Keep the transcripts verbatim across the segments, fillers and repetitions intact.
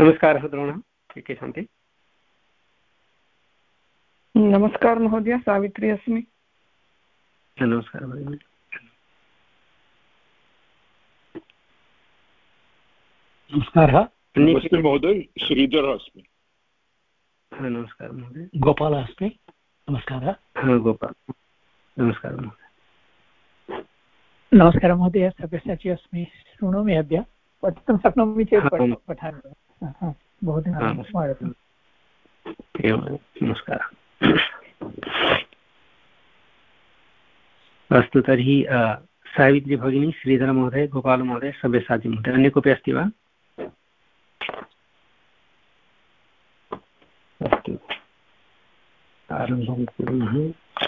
नमस्कारः द्रोणः, के के सन्ति? नमस्कारः महोदय, सावित्री अस्मि। नमस्कारः भगिनी। नमस्कारः। नमस्ते महोदय, श्रीधरः अस्मि। नमस्कारः महोदय। गोपालः अस्मि। नमस्कारः। गोपाल, नमस्कारः महोदय। नमस्कारः महोदय, सव्यसाची अस्मि। शृणोमि, अद्य पठितुं शक्नोमि चेत् पठामि। बहुदिनानि स्मरतु। एवं, नमस्कारः। अस्तु, तर्हि सावित्री भगिनी, श्रीधरमहोदय, गोपालमहोदय, सव्यसाची महोदय, अन्य कोऽपि अस्ति वा? अस्तु, आरम्भं कुर्मः।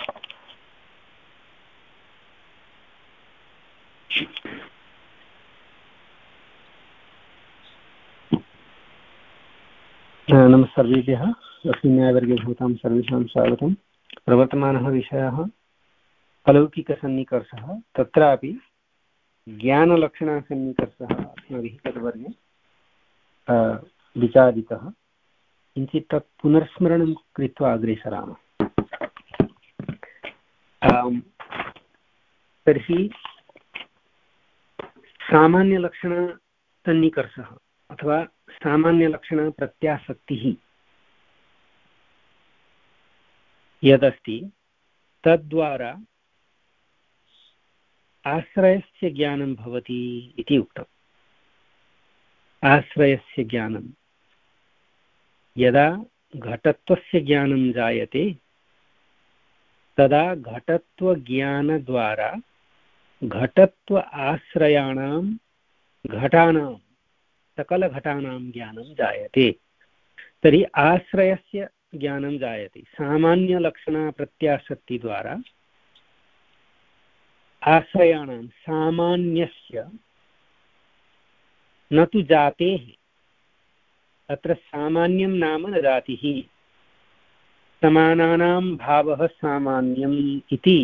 नमः सर्वेभ्यः। अस्मिन् न्यायवर्गे भूतां सर्वेषां स्वागतं। प्रवर्तमानः विषयः अलौकिकसन्निकर्षः, तत्रापि ज्ञानलक्षणसन्निकर्षः अस्माभिः तद्वर्गे विचारितः। किञ्चित् तत् पुनर्स्मरणं कृत्वा अग्रे सरामः। तर्हि सामान्यलक्षणसन्निकर्षः अथवा सामान्यलक्षणप्रत्यासक्तिः यदस्ति तद्वारा आश्रयस्य ज्ञानं भवति इति उक्तम्। आश्रयस्य ज्ञानं यदा घटत्वस्य ज्ञानं जायते तदा घटत्वज्ञानद्वारा घटत्व आश्रयाणां घटानां सकलघटानां ज्ञानं जायते। तर्हि आश्रयस्य ज्ञानं जायते सामान्यलक्षणप्रत्यासक्तिद्वारा। आश्रयाणां सामान्यस्य न तु जातेः, अत्र सामान्यं नाम न जातिः, समानानां भावः सामान्यम् इति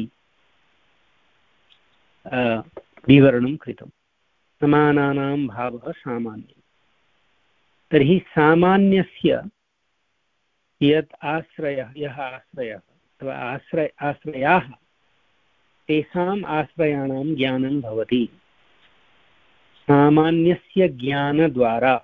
विवरणं कृतं। समानानां भावः सामान्यम्। तर्हि सामान्यस्य यत् आश्रयः यः आश्रयः अथवा आश्रय आश्रयाः तेषाम् आश्रयाणां ज्ञानं भवति सामान्यस्य ज्ञानद्वारा।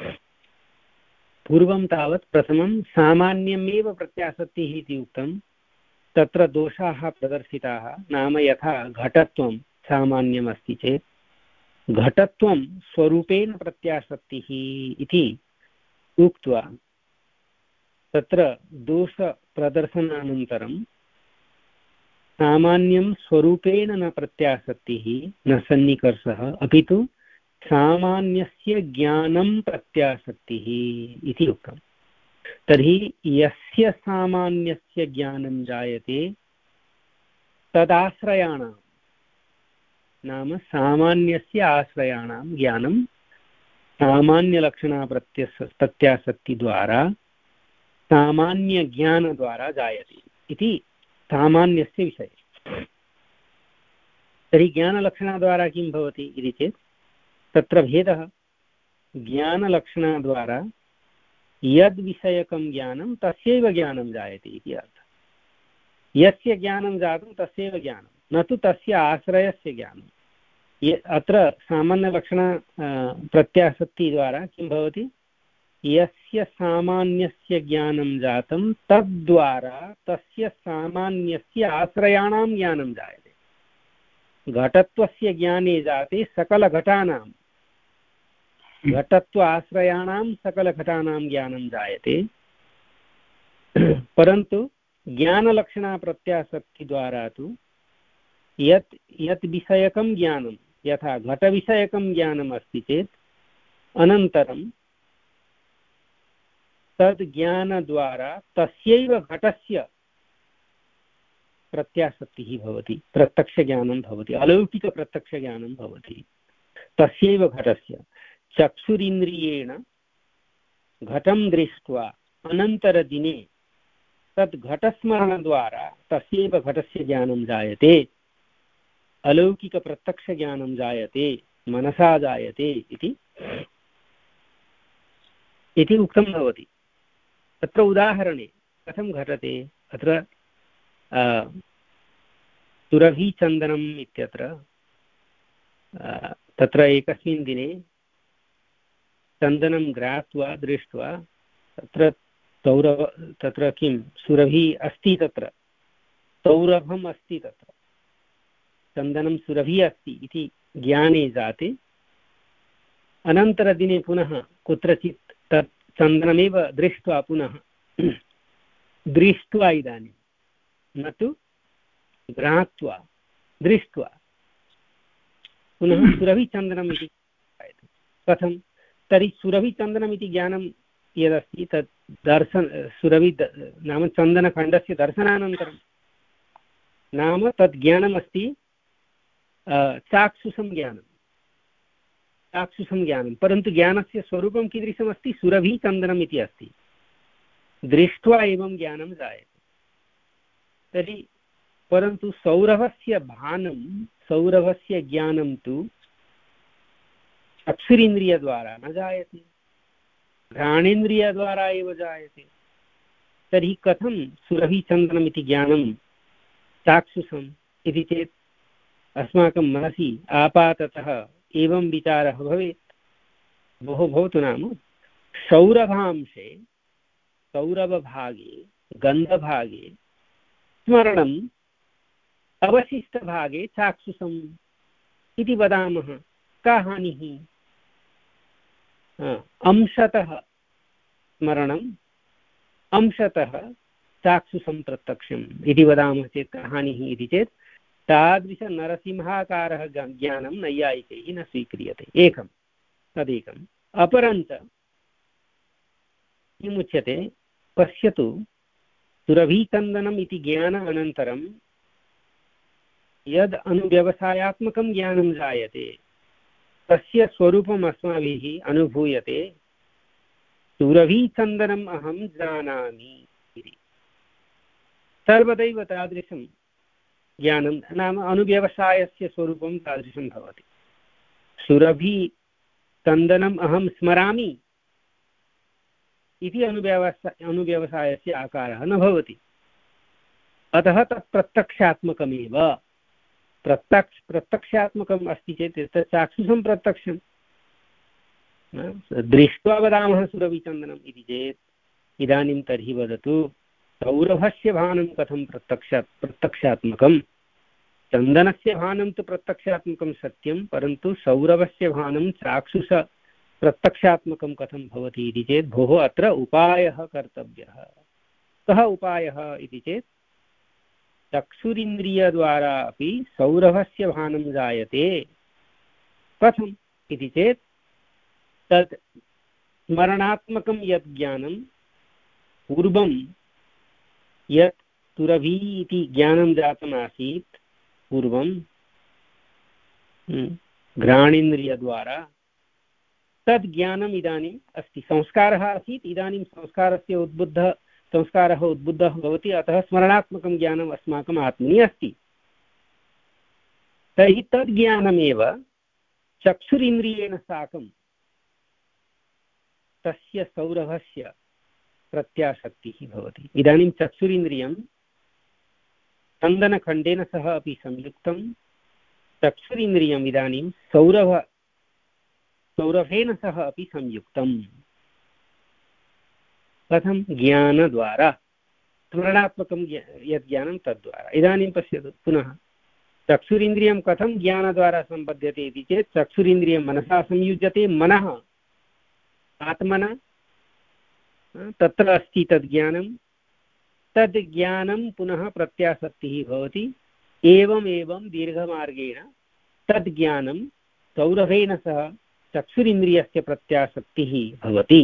पूर्वं तावत् प्रथमं सामान्यमेव प्रत्यासक्तिः इति उक्तं। तत्र दोषाः प्रदर्शिताः। नाम यथा घटत्वं सामान्यमस्ति चेत् घटत्वं स्वरूपेण प्रत्यासक्तिः इति उक्त्वा तत्र दोषप्रदर्शनानन्तरं सामान्यं स्वरूपेण न प्रत्यासक्तिः न सन्निकर्षः, अपि तु सामान्यस्य ज्ञानं प्रत्यासक्तिः इति उक्तम्। तर्हि यस्य सामान्यस्य ज्ञानं जायते तदाश्रयाणां, नाम सामान्यस्य आश्रयाणां ज्ञानं सामान्यलक्षणप्रत्यस प्रत्यासक्तिद्वारा सामान्यज्ञानद्वारा जायते इति सामान्यस्य विषये। तर्हि ज्ञानलक्षणद्वारा किं भवति इति चेत् तत्र भेदः। ज्ञानलक्षणद्वारा यद्विषयकं ज्ञानं तस्यैव ज्ञानं जायते इति अर्थः। यस्य ज्ञानं जातं तस्यैव ज्ञानं, न तु तस्य आश्रयस्य ज्ञानं। अत्र सामान्यलक्षण प्रत्यासक्तिद्वारा किं भवति? यस्य सामान्यस्य ज्ञानं जातं तद्वारा तस्य सामान्यस्य आश्रयाणां ज्ञानं जायते। घटत्वस्य ज्ञाने जाते सकलघटानां घटत्व आश्रयाणां सकलघटानां ज्ञानं जायते, परन्तु ज्ञानलक्षणप्रत्यासक्तिद्वारा तु यत् यत् विषयकं ज्ञानं, यथा घटविषयकं ज्ञानम् अस्ति चेत् अनन्तरं तद् ज्ञानद्वारा तस्यैव घटस्य प्रत्यासक्तिः भवति, प्रत्यक्षज्ञानं भवति, अलौकिकप्रत्यक्षज्ञानं भवति तस्यैव घटस्य। चक्षुरिन्द्रियेण घटं दृष्ट्वा अनन्तरदिने तद् घटस्मरणद्वारा तस्यैव घटस्य ज्ञानं जायते, अलौकिकप्रत्यक्षज्ञानं जायते, मनसा जायते इति इति उक्तं भवति। तत्र उदाहरणे कथं घटते, अत्र सुरभिचन्दनम् इत्यत्र तत्र एकस्मिन् दिने चन्दनं घ्रात्वा दृष्ट्वा तत्र सौरभ तत्र किं सुरभि अस्ति, तत्र सौरभम् अस्ति, तत्र चन्दनं सुरभि अस्ति इति ज्ञाने जाते अनन्तरदिने पुनः कुत्रचित् तत् चन्दनमेव दृष्ट्वा पुनः दृष्ट्वा इदानीं न तु घ्रात्वा दृष्ट्वा पुनः सुरभिचन्दनम् इति कथं? तर्हि सुरभिचन्दनम् इति ज्ञानं यदस्ति तत् दर्शन सुरभि नाम चन्दनखण्डस्य दर्शनानन्तरं नाम तत् ज्ञानमस्ति चाक्षुषं ज्ञानं, चाक्षुषं ज्ञानं, परन्तु ज्ञानस्य स्वरूपं कीदृशमस्ति? सुरभिचन्दनम् इति अस्ति। दृष्ट्वा एवं ज्ञानं जायते। तर्हि परन्तु सौरभस्य भानं, सौरभस्य ज्ञानं तु चक्षुरिन्द्रियद्वारा न जायते, घ्राणेन्द्रियद्वारा एव जायते। तर्हि कथं सुरभिचन्दनम् इति ज्ञानं चाक्षुषम् इति चेत् अस्माकं मनसि आपाततः एवं विचारः भवेत्, बहु भवतु नाम सौरभांशे सौरभभागे गन्धभागे स्मरणम् अवशिष्टभागे चाक्षुषम् इति वदामः। का हानिः? अंशतः स्मरणम् अंशतः चाक्षुषं प्रत्यक्षम् इति वदामः चेत् का हानिः इति चेत् तादृशनरसिंहाकारः ज्ञानं नैयायिकैः न स्वीक्रियते। एकं तदेकम्। अपरञ्च किमुच्यते? पश्यतु, सुरभिचन्दनम् इति ज्ञान अनन्तरं यद् अनुव्यवसायात्मकं ज्ञानं जायते तस्य स्वरूपम् अस्माभिः अनुभूयते। सुरभिचन्दनम् अहं जानामि इति सर्वदैव तादृशं ज्ञानं नाम अनुव्यवसायस्य स्वरूपं तादृशं भवति। सुरभिचन्दनम् अहं स्मरामि इति अनुव्यवसाय अनुव्यवसायस्य आकारः न भवति। अतः तत् प्रत्यक्षात्मकमेव। प्रत्यक्ष प्रत्यक्षात्मकम् अस्ति चेत् तत् चाक्षुषं प्रत्यक्षं दृष्ट्वा वदामः सुरभिचन्दनम् इति चेत् इदानीं तर्हि वदतु, सौरभस्य भानं कथं प्रत्यक्षात् प्रत्यक्षात्मकं? चन्दनस्य भानं तु प्रत्यक्षात्मकं सत्यं, परन्तु सौरभस्य भानं चाक्षुष प्रत्यक्षात्मकं कथं भवति इति चेत् भोः अत्र उपायः कर्तव्यः। कः उपायः इति चेत् चक्षुरिन्द्रियद्वारा अपि सौरभस्य भानं जायते। कथम् इति चेत् तत् स्मरणात्मकं यत् ज्ञानं पूर्वं यत् सुरभि इति ज्ञानं जातमासीत् पूर्वं घ्राणेन्द्रियद्वारा, तद् ज्ञानम् इदानीम् अस्ति। संस्कारः आसीत्, इदानीं संस्कारस्य उद्बुद्धः संस्कारः उद्बुद्धः भवति, अतः स्मरणात्मकं ज्ञानम् अस्माकम् आत्मनि अस्ति। तर्हि तद् ज्ञानमेव चक्षुरिन्द्रियेण साकं तस्य सौरभस्य प्रत्यासक्तिः भवति। इदानीं चक्षुरिन्द्रियं चन्दनखण्डेन सह अपि संयुक्तं। चक्षुरिन्द्रियम् इदानीं सौरभ सौरभेन सह अपि संयुक्तम्। कथं? ज्ञानद्वारा, स्मरणात्मकं यत् ज्ञानं तद्वारा। इदानीं पश्यतु पुनः, चक्षुरिन्द्रियं कथं ज्ञानद्वारा सम्बध्यते इति चेत् चक्षुरिन्द्रियं मनसा संयुज्यते। मनः आत्मना तत्र अस्ति तद् ज्ञानं, तद् ज्ञानं पुनः प्रत्यासक्तिः भवति। एवम् एवं दीर्घमार्गेण तद् ज्ञानं सौरभेन सह चक्षुरिन्द्रियस्य प्रत्यासक्तिः भवति।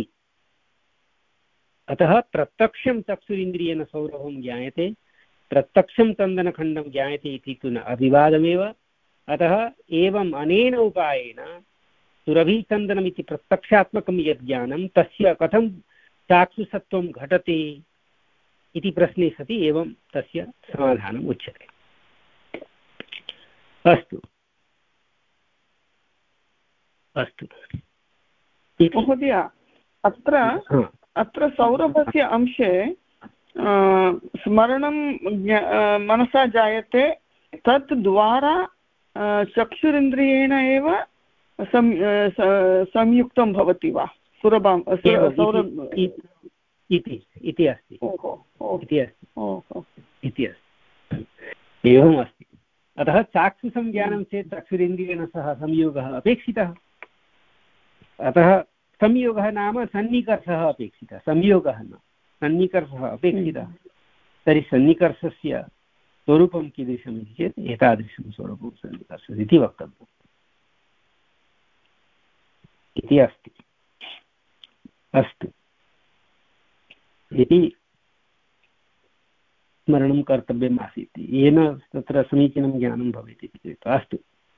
अतः प्रत्यक्षं चक्षुरिन्द्रियेण सौरभं ज्ञायते, प्रत्यक्षं चन्दनखण्डं ज्ञायते इति तु न अविवादमेव। अतः एवम् अनेन उपायेन सुरभिचन्दनमिति प्रत्यक्षात्मकं यत् ज्ञानं तस्य कथं चाक्षुषत्वं घटते इति प्रश्ने सति एवं तस्य समाधानम् उच्यते। अस्तु अस्तु महोदय, अत्र अत्र सौरभस्य अंशे स्मरणं मनसा जायते, तत् द्वारा चक्षुरिन्द्रियेण एव संयुक्तं भवति वा सुरभां सौरभ इति अस्ति इति अस्ति इति अस्ति एवम् अस्ति। अतः चाक्षुसंज्ञानं चेत् चक्षुरिन्द्रियेण सह संयोगः अपेक्षितः। अतः संयोगः नाम सन्निकर्षः अपेक्षितः, संयोगः न सन्निकर्षः अपेक्षितः। तर्हि सन्निकर्षस्य स्वरूपं कीदृशम् इति चेत् एतादृशं स्वरूपं सन्निकर्षः इति वक्तव्यम् इति अस्ति। अस्तु, इति स्मरणं कर्तव्यम् आसीत्, येन तत्र समीचीनं ज्ञानं भवेत् इति कृत्वा। अस्तु,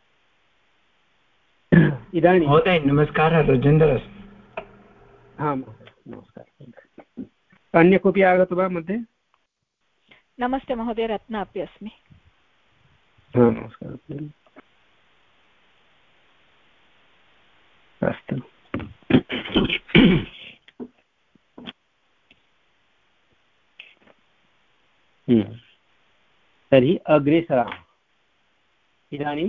इदानीं महोदय नमस्कारः, रजेन्द्रः अस्मि। आं महोदय नमस्कारः। अन्य कोऽपि आगतो वा मध्ये? नमस्ते महोदय, रत्ना अपि अस्मि। हा नमस्कारः। अस्तु, तर्हि अग्रे सरामः। इदानीं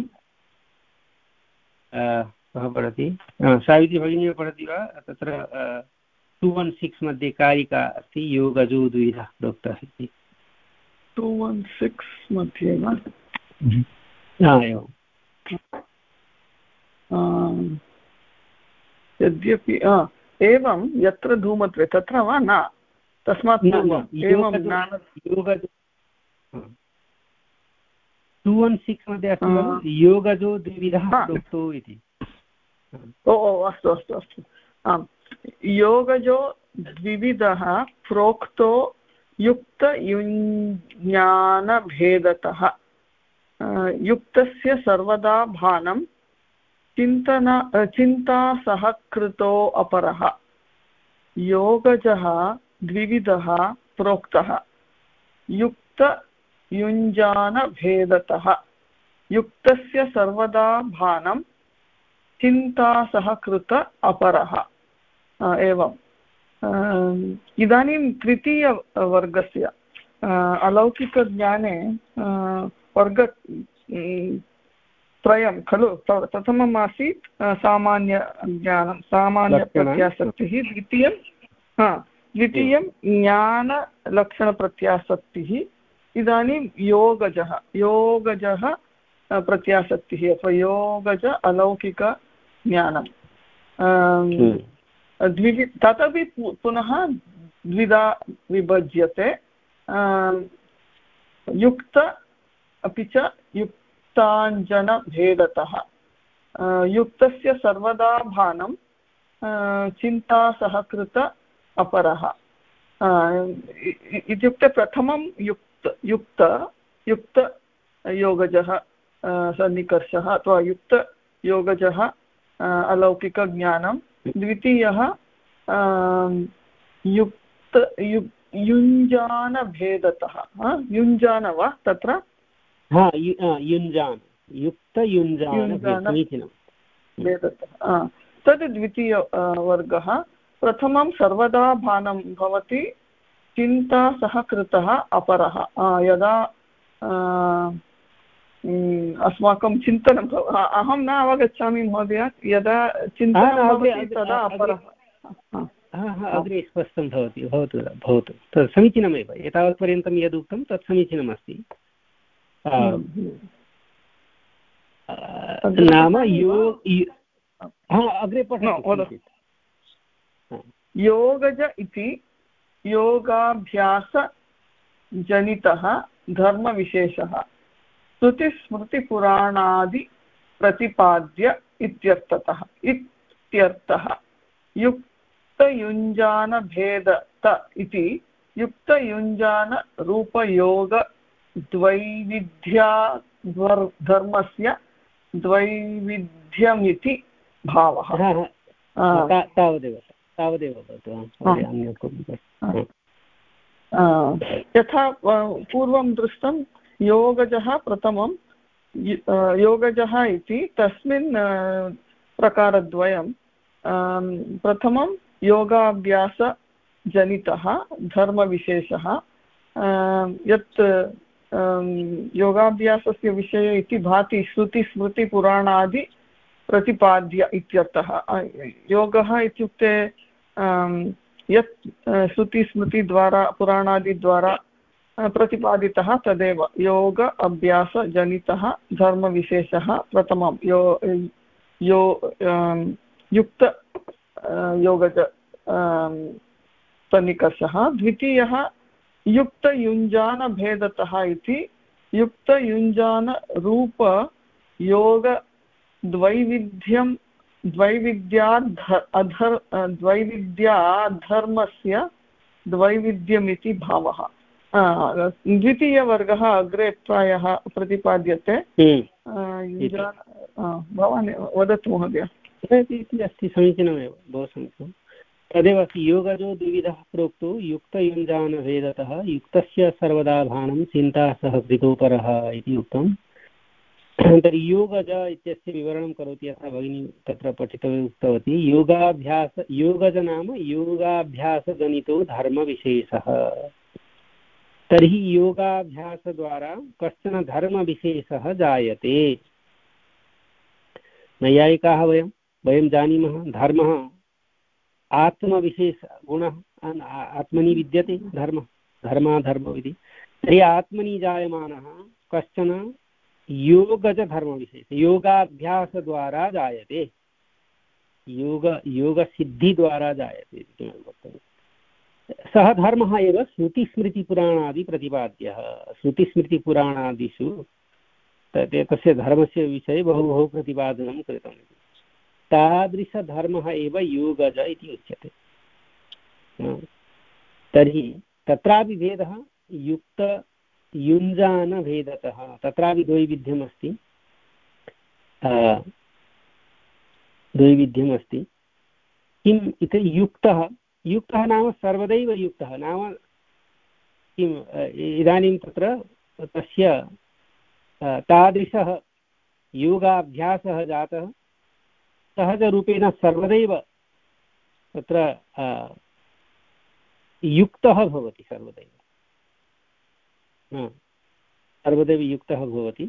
कः पठति? सावित्री भगिनी पठति वा? तत्र टु वन् सिक्स् मध्ये कारिका अस्ति, योगजो द्विधा प्रोक्तः इति। टु वन् सिक्स् मध्ये वा? एवं यद्यपि एवं यत्र धूमत्वे तत्र वा न, तस्मात् टु वन् सिक्स् मध्ये अस्ति योगजो द्विविधः प्रोक्तो इति। ओ ओ अस्तु अस्तु अस्तु आम्, योगजो द्विविधः प्रोक्तो युक्तयुञ्ज्ञानभेदतः। युक्तस्य सर्वदा भानं चिन्तन चिन्ता सहकृतो अपरः। योगजः द्विविधः प्रोक्तः युक्तयुञ्जानभेदतः। युक्तस्य सर्वदा भानं चिन्ता सहकृत अपरः। एवम् इदानीं तृतीयवर्गस्य अलौकिकज्ञाने वर्ग त्रयं खलु। प्रथमम् आसीत् सामान्यज्ञानं, सामान्यप्रत्यासक्तिः। द्वितीयं हा द्वितीयं ज्ञानलक्षणप्रत्यासक्तिः। इदानीं योगजः योगजः प्रत्यासक्तिः अथवा योगज अलौकिकज्ञानं। द्विवि तदपि पुनः द्विधा विभज्यते, युक्त अपि च युक्ताञ्जनभेदतः। युक्तस्य सर्वदा भानं चिन्ता सहकृत अपरः। इत्युक्ते प्रथमं युक्त युक्त युक्तयोगजः सन्निकर्षः अथवा युक्तयोगजः अलौकिकज्ञानं। द्वितीयः युक्त युञ्जानभेदतः। युञ्जान वा तत्र? हा युञ्जान, युक्तयुञ्जानभेदतः। तद् द्वितीयवर्गः। प्रथमं सर्वदा भानं भवति, चिन्ता सहकृतः अपरः। यदा अस्माकं चिन्तनं अहं न अवगच्छामि महोदय, यदा चिन्तनं भवति तदा अपरः। अग्रे स्पष्टं भवति। भवतु भवतु तत् समीचीनमेव। एतावत्पर्यन्तं यदुक्तं तत् समीचीनमस्ति। नाम यो अग्रे पठतु। योगज इति योगाभ्यासजनितः धर्मविशेषः श्रुतिस्मृतिपुराणादि प्रतिपाद्य इत्यर्थतः इत्यर्थः। युक्तयुञ्जानभेदत इति युक्तयुञ्जानरूपयोगद्वैविध्या धर्मस्य द्वैविध्यमिति भावः। तावदेव तावदेव भवतु। यथा पूर्वं दृष्टं योगजः प्रथमं योगजः इति तस्मिन् प्रकारद्वयं। प्रथमं योगाभ्यासजनितः धर्मविशेषः यत् योगाभ्यासस्य विषये इति भाति श्रुतिस्मृतिपुराणादि प्रतिपाद्य इत्यर्थः। योगः इत्युक्ते यत् श्रुतिस्मृतिद्वारा पुराणादिद्वारा प्रतिपादितः तदेव योग अभ्यासजनितः धर्मविशेषः प्रथमं यो यो युक्त योगज सन्निकर्षः। द्वितीयः युक्तयुञ्जानभेदतः इति युक्तयुञ्जानरूपयोगद्वैविध्यं द्वैविध्याद् अधर् द्वैविध्याधर्मस्य द्वैविध्यमिति भावः। द्वितीयवर्गः अग्रे प्रायः प्रतिपाद्यते। भवान् वदतु महोदय। इति अस्ति, समीचीनमेव, बहु समीचीनं। तदेव अस्ति, योगजो द्विविधः प्रोक्तो युक्तयुञ्जानभेदतः युक्तस्य सर्वदा भानं चिन्ता सह कृतोपरः इति उक्तं। तर्हि योगज इत्यस्य विवरणं करोति, यथा भगिनी तत्र पठितव्य उक्तवती। योगाभ्यास योगज नाम योगाभ्यासजनितो धर्मविशेषः। तर्हि योगाभ्यासद्वारा कश्चन धर्मविशेषः जायते। नैयायिकाः वयं वयं जानीमः, धर्मः आत्मविशेषगुणः, आत्मनि विद्यते धर्मः, धर्माधर्मः इति। तर्हि आत्मनि जायमानः कश्चन योगजधर्मविशेषः योगाभ्यासद्वारा जायते, योग योगसिद्धिद्वारा जायते इति किमपि वक्तव्यं। सः धर्मः एव श्रुतिस्मृतिपुराणादिप्रतिपाद्यः। श्रुतिस्मृतिपुराणादिषु तस्य धर्मस्य विषये बहु बहु प्रतिपादनं कृतम्। तादृशधर्मः एव योगज इति उच्यते। तर्हि तत्रापि भेदः युक्तयुञ्जानभेदतः, तत्रापि द्वैविध्यमस्ति द्वैविध्यमस्ति किम् इति युक्तः युक्तः नाम सर्वदैव युक्तः नाम किम् इदानीं तत्र तस्य तादृशः योगाभ्यासः जातः सहजरूपेण सर्वदैव तत्र युक्तः भवति, सर्वदैव सर्वदैव युक्तः भवति।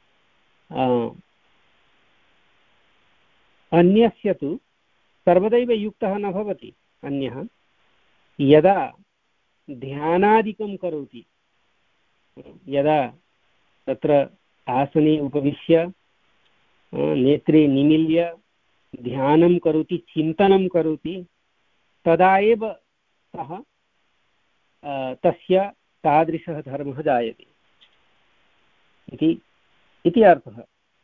अन्यस्य तु सर्वदैव युक्तः न भवति। अन्यः यदा ध्यानादिकं करोति, यदा तत्र आसने उपविश्य नेत्रे निमील्य ध्यानं करोति, चिन्तनं करोति, तदा एव सः तस्य तादृशः धर्मः जायते इति इति अर्थः।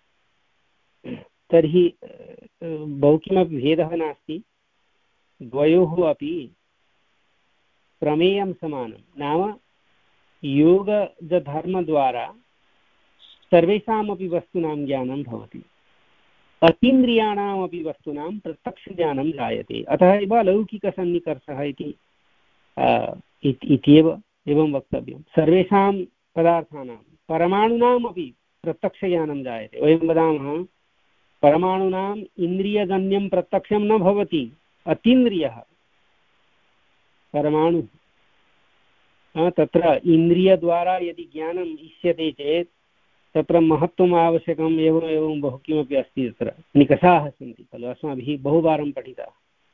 तर्हि बहु किमपि भेदः नास्ति, द्वयोः अपि प्रमेयं समानं। नाम योगधर्मद्वारा सर्वेषामपि वस्तूनां ज्ञानं भवति, अतीन्द्रियाणामपि वस्तूनां प्रत्यक्षज्ञानं जायते। अतः एव लौकिकसन्निकर्षः इति इत्येव एवं वक्तव्यं। सर्वेषां पदार्थानां परमाणूनामपि प्रत्यक्षज्ञानं जायते। वयं वदामः परमाणूनाम् इन्द्रियजन्यं प्रत्यक्षं न भवति, अतीन्द्रियः परमाणुः। तत्र इन्द्रियद्वारा यदि ज्ञानम् इष्यते चेत् तत्र महत्त्वम् आवश्यकम्, एवम् एवं बहु किमपि अस्ति, तत्र निकषाः सन्ति खलु, अस्माभिः बहुवारं पठिताः।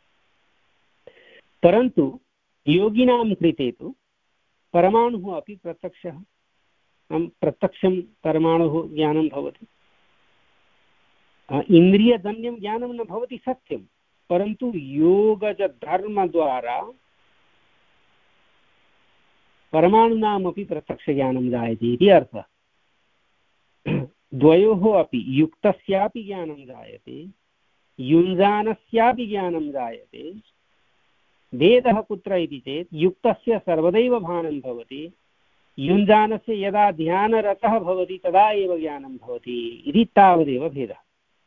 परन्तु योगिनां कृते तु परमाणुः अपि प्रत्यक्षः, प्रत्यक्षं परमाणुः ज्ञानं भवति। इन्द्रियजन्यं ज्ञानं न भवति सत्यं, परन्तु योगजधर्मद्वारा परमाणूनामपि प्रत्यक्षज्ञानं जायते इति अर्थः। द्वयोः अपि युक्तस्यापि ज्ञानं जायते, युञ्जानस्यापि ज्ञानं जायते। भेदः कुत्र इति चेत् युक्तस्य सर्वदैव भानं भवति, युञ्जानस्य यदा ध्यानरतः भवति तदा एव ज्ञानं भवति इति तावदेव भेदः।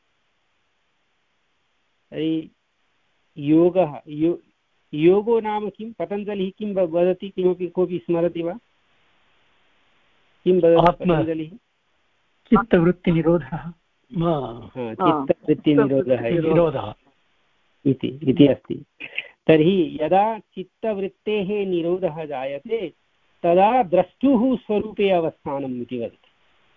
तर्हि योगः यो योगो नाम किं, पतञ्जलिः किं वदति, किमपि कोऽपि स्मरति वा? किं वदति पतञ्जलिः? चित्तवृत्तिनिरोधः चित्तवृत्तिनिरोधः इति अस्ति। तर्हि यदा चित्तवृत्तेः निरोधः जायते तदा द्रष्टुः स्वरूपे अवस्थानम् इति वदति।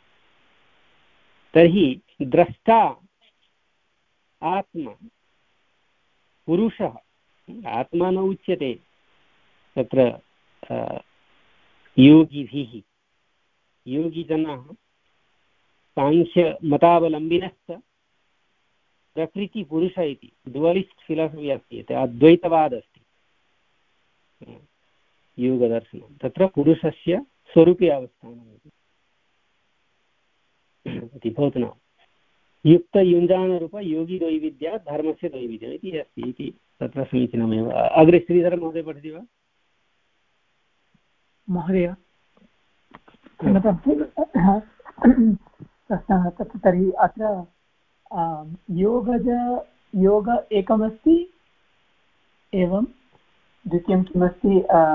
तर्हि द्रष्टा आत्मा पुरुषः, आत्मा न उच्यते तत्र योगिभिः, योगिजनाः साङ्ख्यमतावलम्बिनश्च प्रकृतिपुरुष इति ड्युअलिस्ट् फिलासफि अस्ति, अद्वैतवाद अस्ति योगदर्शनं। तत्र पुरुषस्य स्वरूपे अवस्थानम् इति भवतु नाम युक्तयुञ्जानरूप योगी द्वैविद्या धर्मस्य द्वैविध्यम् इति अस्ति इति तत्र समीचीनमेव। अग्रे श्रीधर महोदय पठति वा? महोदय तत्र तर्हि अत्र योगज योग एकमस्ति, एवं द्वितीयं किमस्ति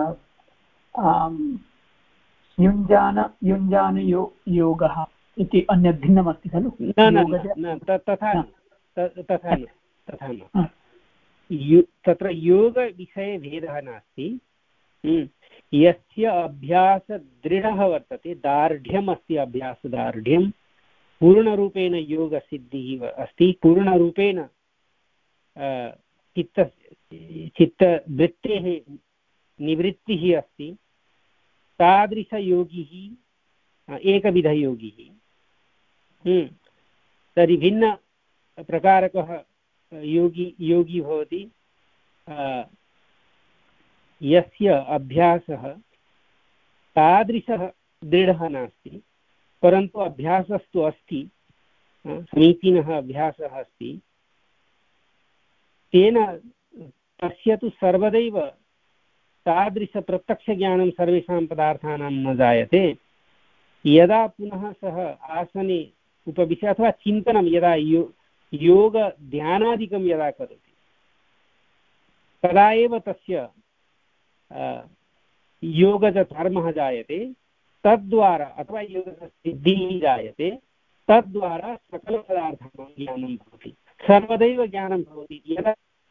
युञ्जान युञ्जान यो योगः इति अन्यत् भिन्नमस्ति खलु? न न तथा तथा न तथा न तत्र योगविषये भेदः नास्ति। यस्य अभ्यासदृढः वर्तते, दार्ढ्यम् अस्ति, अभ्यासदार्ढ्यं, पूर्णरूपेण योगसिद्धिः अस्ति, पूर्णरूपेण चित्त चित्तवृत्तेः निवृत्तिः अस्ति, तादृशयोगिः एकविधयोगिः। तर्हि भिन्नप्रकारकः योगी योगी भवति यस्य अभ्यासः तादृशः दृढः नास्ति, परन्तु अभ्यासस्तु अस्ति, समीचीनः अभ्यासः अस्ति। तेन तस्य तु सर्वदैव तादृशप्रत्यक्षज्ञानं सर्वेषां पदार्थानां न जायते। यदा पुनः सः आसने उपविश्य अथवा चिन्तनं यदा यो योगध्यानादिकं यदा करोति तदा एव तस्य योगजधर्मः जायते, तद्वारा अथवा योगसिद्धिः जायते, तद्वारा सकलपदार्थानां ज्ञानं भवति, सर्वदैव ज्ञानं भवति। यदा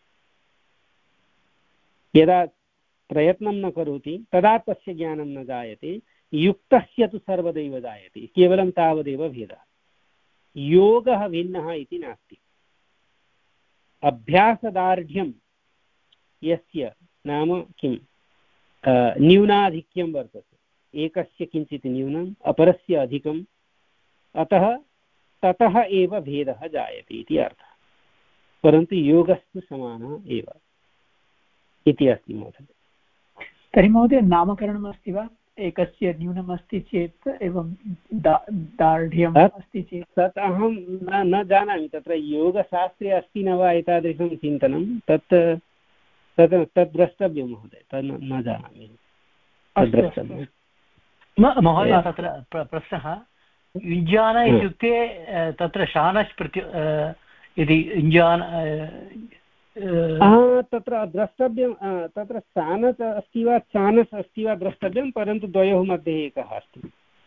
यदा प्रयत्नं न करोति तदा तस्य ज्ञानं न जायते, युक्तस्य तु सर्वदैव जायते, केवलं तावदेव भेदः। योगः भिन्नः इति नास्ति। अभ्यासदार्ढ्यं यस्य नाम किं न्यूनाधिक्यं वर्तते, एकस्य किञ्चित् न्यूनम् अपरस्य अधिकम्, अतः ततः एव भेदः जायते इति अर्थः। परन्तु योगस्तु समानः एव इति अस्ति महोदय। तर्हि महोदय नामकरणम् अस्ति वा? एकस्य न्यूनम् अस्ति चेत् एवं दार्ढ्यम् अस्ति चेत्? तत् अहं न न जानामि, तत्र योगशास्त्रे अस्ति न वा एतादृशं चिन्तनं, तत् तत् तद् द्रष्टव्यं महोदय, तद् न जानामि, तद् द्रष्टव्यं। महोदय तत्र प्रश्नः, युञ्जान इत्युक्ते तत्र शानश् प्रति यदि युञ्जान तत्र द्रष्टव्यं, तत्र शानस् अस्ति वा चानस् अस्ति वा द्रष्टव्यं, परन्तु द्वयोः मध्ये एकः अस्ति।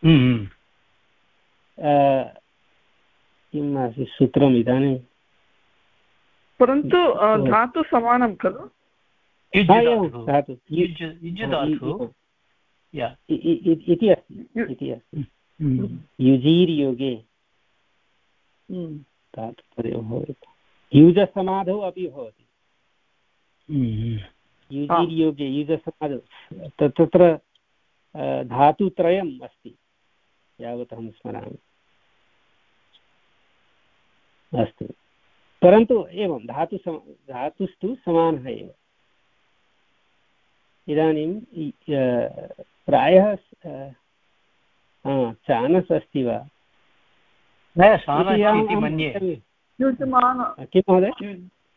किम् आसीत् सूत्रम् इदानीं? परन्तु धातु समानं खलु? धातु इति अस्ति, युजीर्योगे धातु तदेव भवेत्। युजसमाधौ अपि भवति, युजीर्योगे युजसमाधौ, तत्र धातुत्रयम् अस्ति यावत् अहं स्मरामि। अस्तु, परन्तु एवं धातु धातुस्तु समानः एव। इदानीं प्रायः चानस् अस्ति वा? किं महोदय?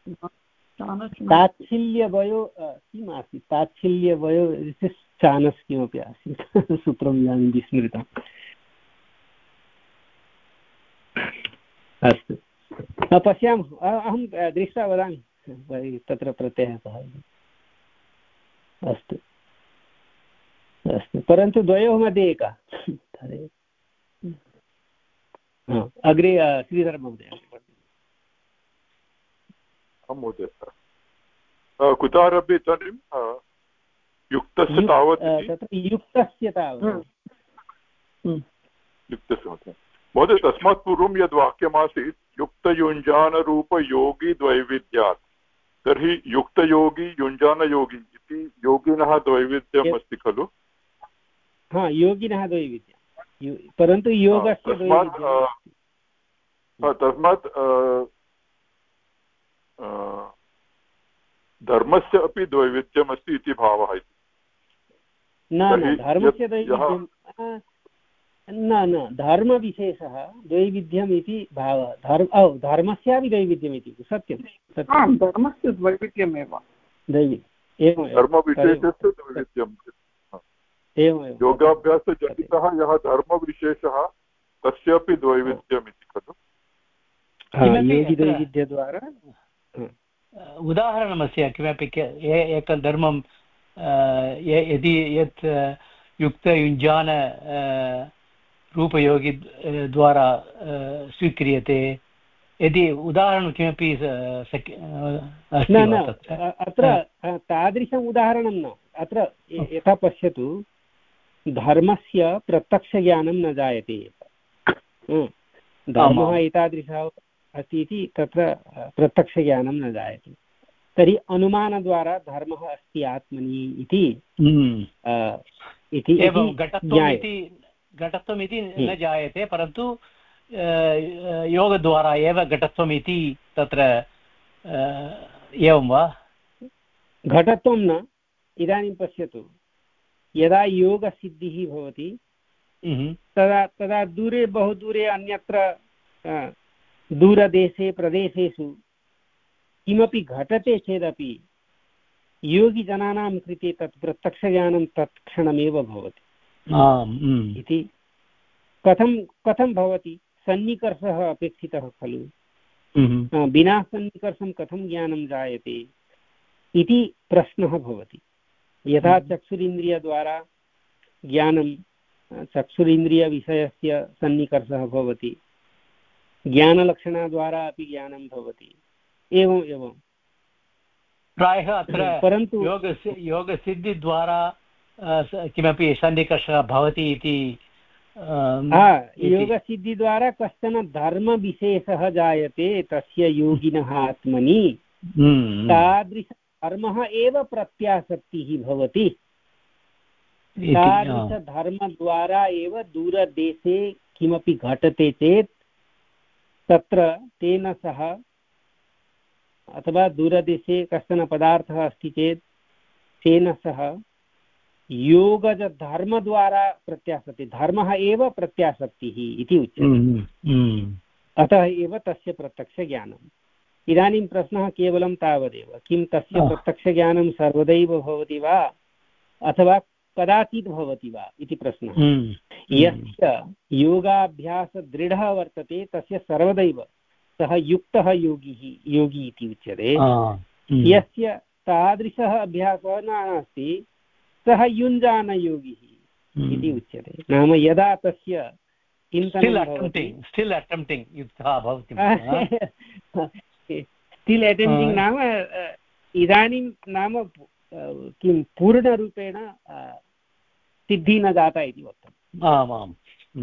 ताच्छिल्यवयो किम् आसीत्? ताच्छिल्यवयो चानस् किमपि आसीत्, सूत्रम् इदानीं विस्मृतम्। अस्तु, पश्यामः, अहं दृष्ट्वा वदामि तत्र प्रत्ययः कः। अस्तु अस्तु, परन्तु द्वयोः मध्ये एकः तदेव। अग्रे श्रीधर महोदय। महोदय, कुतः आरभ्य इदानीं युक्तस्य तावत् तत्र युक्तस्य तावत् युक्तस्य महोदय तस्मात् पूर्वं यद् वाक्यमासीत् युक्तयुञ्जानरूपयोगी द्वैविध्यात् तर्हि युक्तयोगी युञ्जानयोगी इति योगिनः द्वैविध्यम् अस्ति खलु? हा योगिनः द्वैविध्यं परन्तु योगस्य तस्मात् धर्मस्य अपि द्वैविध्यमस्ति इति भावः इति न न धर्मस्य द्वैविध्यं न न धर्मविशेषः द्वैविध्यम् इति भावः धर्म धर्मस्यापि द्वैविध्यम् इति सत्यं धर्मस्य द्वैविध्यमेव दैविध्यम् एवं धर्मविशेषस्य द्वैविध्यम् एवमेव योगाभ्यासजनितः यः धर्मविशेषः तस्यापि द्वैविध्यम् इति खलु? योगिदैविध्यद्वारा उदाहरणमस्य किमपि एकं धर्मं यदि यत् युक्तयुञ्जान रूपयोगी द्वारा स्वीक्रियते यदि उदाहरणं किमपि न न अत्र तादृशम् उदाहरणं न अत्र यथा पश्यतु धर्मस्य प्रत्यक्षज्ञानं न जायते धर्मः एतादृशः अस्ति इति तत्र प्रत्यक्षज्ञानं न जायते तर्हि अनुमानद्वारा धर्मः अस्ति आत्मनि इति घटत्वम् इति न जायते परन्तु योगद्वारा एव घटत्वम् इति तत्र एवं वा? घटत्वं न इदानीं पश्यतु यदा योगसिद्धिः भवति तदा तदा दूरे बहु दूरे अन्यत्र दूरदेशे प्रदेशेषु किमपि घटते चेदपि योगिजनानां कृते तत् प्रत्यक्षज्ञानं तत्क्षणमेव भवति इति कथं कथं भवति सन्निकर्षः अपेक्षितः खलु विना सन्निकर्षं कथं ज्ञानं जायते इति प्रश्नः भवति यथा चक्षुरिन्द्रियद्वारा ज्ञानं चक्षुरिन्द्रियविषयस्य सन्निकर्षः भवति ज्ञानलक्षणद्वारा अपि ज्ञानं भवति एवम् एवं प्रायः अत्र परन्तु योगस्य योगसिद्धिद्वारा किमपि सन्निकर्षः भवति इति योगसिद्धिद्वारा कश्चन धर्मविशेषः जायते तस्य योगिनः आत्मनि तादृशधर्मः एव प्रत्यासक्तिः भवति तादृशधर्मद्वारा एव दूरदेशे किमपि घटते चेत् तत्र तेन सह अथवा दूरदेशे कश्चन पदार्थः अस्ति चेत् तेन सह योगजधर्मद्वारा प्रत्यासक्तिः धर्मः एव प्रत्यासक्तिः इति उच्यते अतः एव तस्य प्रत्यक्षज्ञानम् इदानीं प्रश्नः केवलं तावदेव किं तस्य प्रत्यक्षज्ञानं सर्वदैव भवति वा अथवा कदाचित् भवति वा इति प्रश्नः यस्य योगाभ्यासदृढः वर्तते तस्य सर्वदैव सः युक्तः योगी योगी इति उच्यते यस्य तादृशः अभ्यासः नास्ति सः युञ्जानयोगी इति उच्यते नाम यदा तस्य स्टिल् अटेम्प्टिङ्ग् युक्तः भवति स्टिल् अटेम्प्टिङ्ग् नाम इदानीं नाम किं पूर्णरूपेण सिद्धिः न जाता इति वक्तव्यम् आमाम्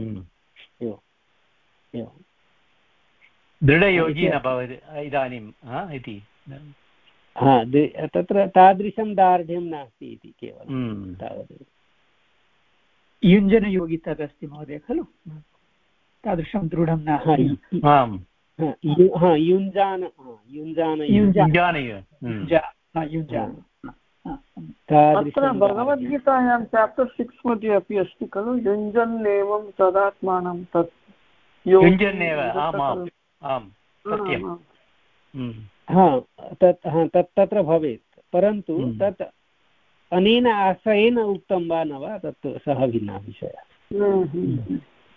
दृढयोगी न भवति इदानीं इति हा तत्र तादृशं दार्ढ्यं नास्ति इति केवलं तावदेव युञ्जनयोगी तदस्ति महोदय खलु तादृशं दृढं नास्ति युञ्जान युञ्जान युञ्जान अत्र भगवद्गीतायां चाप्टर् सिक्स् मध्ये अपि अस्ति खलु युञ्जन्नेवं तदात्मानं तत् युञ्जन्नेव आमाम् आम् सत्यं हा तत् हा तत् तत्र भवेत् परन्तु तत् अनेन आशयेन उक्तं वा न वा तत् सः भिन्नः विषयः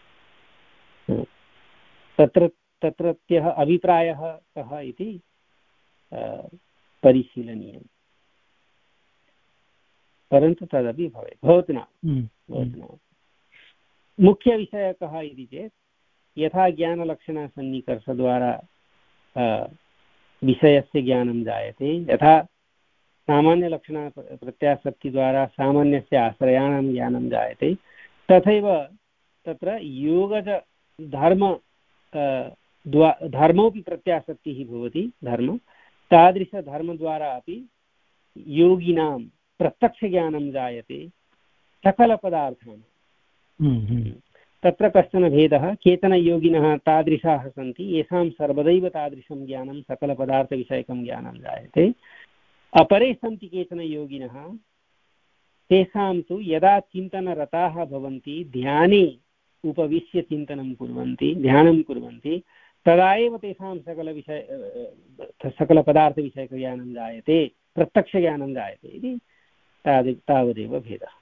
तत्र तत्रत्यः अभिप्रायः कः इति परिशीलनीयम् परन्तु तदपि भवेत् भवतु न भवतु न मुख्यविषयः कः इति चेत् यथा ज्ञानलक्षणसन्निकर्षद्वारा विषयस्य ज्ञानं जायते यथा सामान्यलक्षणा प्रत्यासक्तिद्वारा सामान्यस्य आश्रयाणां ज्ञानं जायते तथैव तत्र योगज धर्म द्वा धर्मोऽपि प्रत्यासक्तिः भवति धर्म तादृशधर्मद्वारा अपि योगिनां प्रत्यक्षज्ञानं जायते सकलपदार्थानां। तत्र कश्चन भेदः केचन योगिनः तादृशाः सन्ति येषां सर्वदैव तादृशं ज्ञानं सकलपदार्थविषयकं ज्ञानं जायते। अपरे सन्ति केचन योगिनः तेषां तु यदा चिन्तनरताः भवन्ति ध्याने उपविश्य चिन्तनं कुर्वन्ति ध्यानं कुर्वन्ति तदा एव तेषां सकलविषय सकलपदार्थविषयकज्ञानं जायते प्रत्यक्षज्ञानं जायते इति तावद् तावदेव भेदः।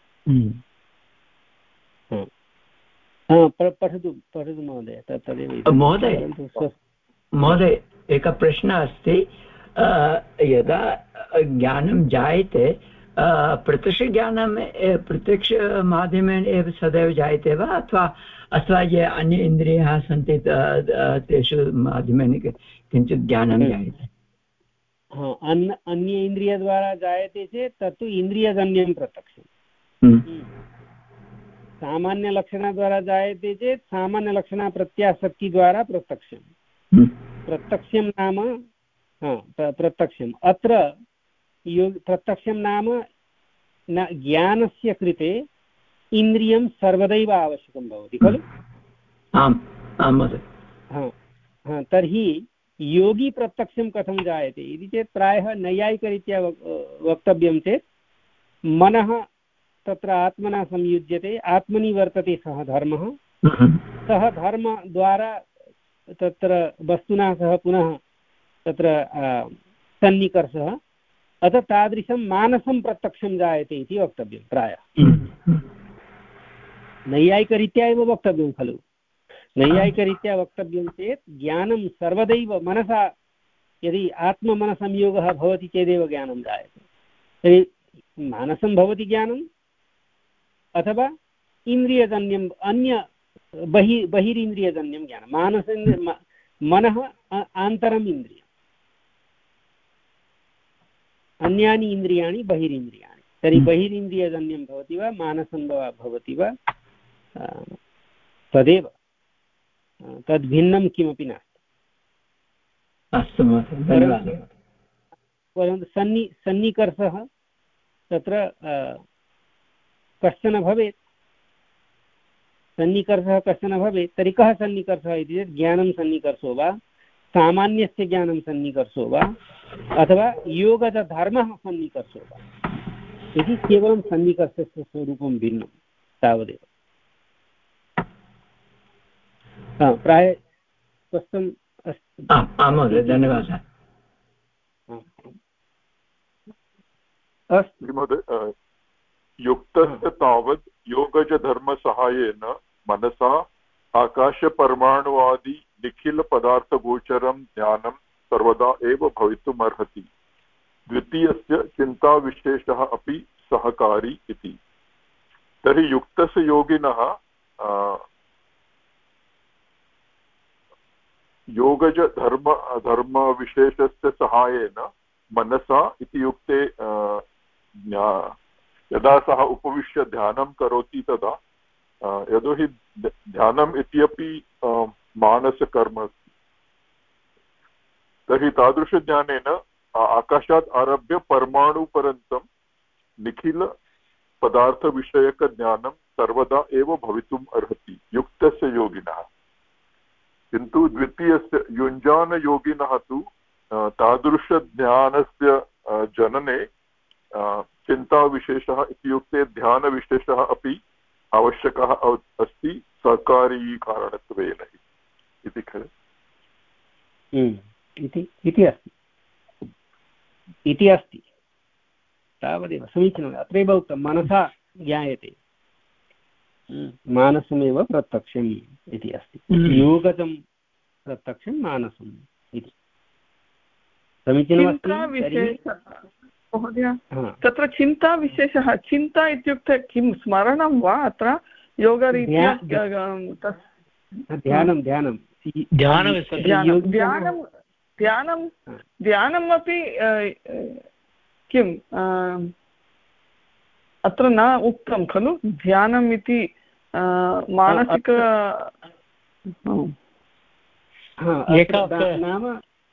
पठतु पठतु महोदय तदेव। महोदय महोदय एकः प्रश्नः अस्ति यदा ज्ञानं जायते प्रत्यक्षज्ञानं प्रत्यक्षमाध्यमेन एव सदैव जायते वा अथवा अथवा ये अन्य इन्द्रियाः सन्ति तेषु माध्यमेन किञ्चित् ज्ञानं जायते? हा अन्य अन्य इन्द्रियद्वारा जायते चेत् तत्तु इन्द्रियजन्यं प्रत्यक्षं। सामान्यलक्षणद्वारा जायते चेत् सामान्यलक्षणा प्रत्यासक्तिद्वारा प्रत्यक्षं। प्रत्यक्षं नाम हा प्रत्यक्षम् अत्र योग प्रत्यक्षं नाम न ज्ञानस्य कृते इन्द्रियं सर्वदैव आवश्यकं भवति खलु? आम् आं महोदय। हा हा तर्हि योगी प्रत्यक्षं कथं जायते इति चेत् प्रायः नैयायिकरीत्या वक्तव्यं चेत् मनः तत्र आत्मना संयुज्यते आत्मनि वर्तते सः धर्मः सः धर्मद्वारा तत्र वस्तुना सह पुनः तत्र सन्निकर्षः अतः तादृशं मानसं प्रत्यक्षं जायते इति वक्तव्यं प्रायः। नैयायिकरीत्या एव वक्तव्यं खलु? नैयायिकरीत्या वक्तव्यं चेत् ज्ञानं सर्वदैव मनसा यदि आत्ममनसंयोगः भवति चेदेव ज्ञानं जायते। तर्हि मानसं भवति ज्ञानम् अथवा इन्द्रियजन्यम् अन्य बहि बहिरीन्द्रियजन्यं ज्ञानं। मानस मनः आन्तरम् इन्द्रियम् अन्यानि इन्द्रियाणि बहिरीन्द्रियाणि। तर्हि बहिरीन्द्रियजन्यं भवति वा मानसं वा भवति वा तदेव तद्भिन्नं किमपि नास्ति। अस्तु महोदय धन्यवादः। परन्तु सन्नि सन्निकर्षः तत्र कश्चन भवेत् सन्निकर्षः कश्चन भवेत् तर्हि कः सन्निकर्षः इति चेत् ज्ञानं सन्निकर्षो वा सामान्यस्य ज्ञानं सन्निकर्षो वा अथवा योगधर्मः सन्निकर्षो वा इति केवलं सन्निकर्षस्य स्वरूपं भिन्नं तावदेव। प्रायः स्पष्टम् अस्ति। आं महोदय धन्यवादः। अस्तु महोदय युक्तस्य तावत् योगजधर्मसहायेन मनसा आकाशपरमाणुवादि निखिलपदार्थगोचरं ज्ञानं सर्वदा एव भवितुम् अर्हति। द्वितीयस्य चिन्ताविशेषः अपि सहकारी इति। तर्हि युक्तस्य योगिनः योगजधर्म धर्मविशेषस्य सहायेन मनसा इति युक्ते यदा सः उपविश्य ध्यानं करोति तदा यतोहि ध्यानम् इत्यपि मानसकर्म अस्ति तर्हि तादृशज्ञानेन आकाशात् आरभ्य परमाणुपर्यन्तं निखिलपदार्थविषयकज्ञानं सर्वदा एव भवितुम् अर्हति युक्तस्य योगिनः। किन्तु द्वितीयस्य युञ्जानयोगिनः तु तादृशज्ञानस्य जनने चिन्ताविशेषः इत्युक्ते ध्यानविशेषः अपि आवश्यकः अस्ति सहकारी कारणत्वेन इति खलु? इति इति अस्ति इति अस्ति तावदेव समीचीनम्। अत्रैव उक्तं मनसा ज्ञायते मानसमेव प्रत्यक्षम् इति अस्ति। योगजं प्रत्यक्षं मानसम् इति समीचीनमस्ति। महोदय तत्र चिन्ता विशेषः चिन्ता इत्युक्ते किं स्मरणं वा अत्र योगरीत्या? ध्यानं ध्यानं ध्यानं ध्यानं ध्यानम् अपि किम् अत्र न उक्तं खलु ध्यानम् इति मानसिक नाम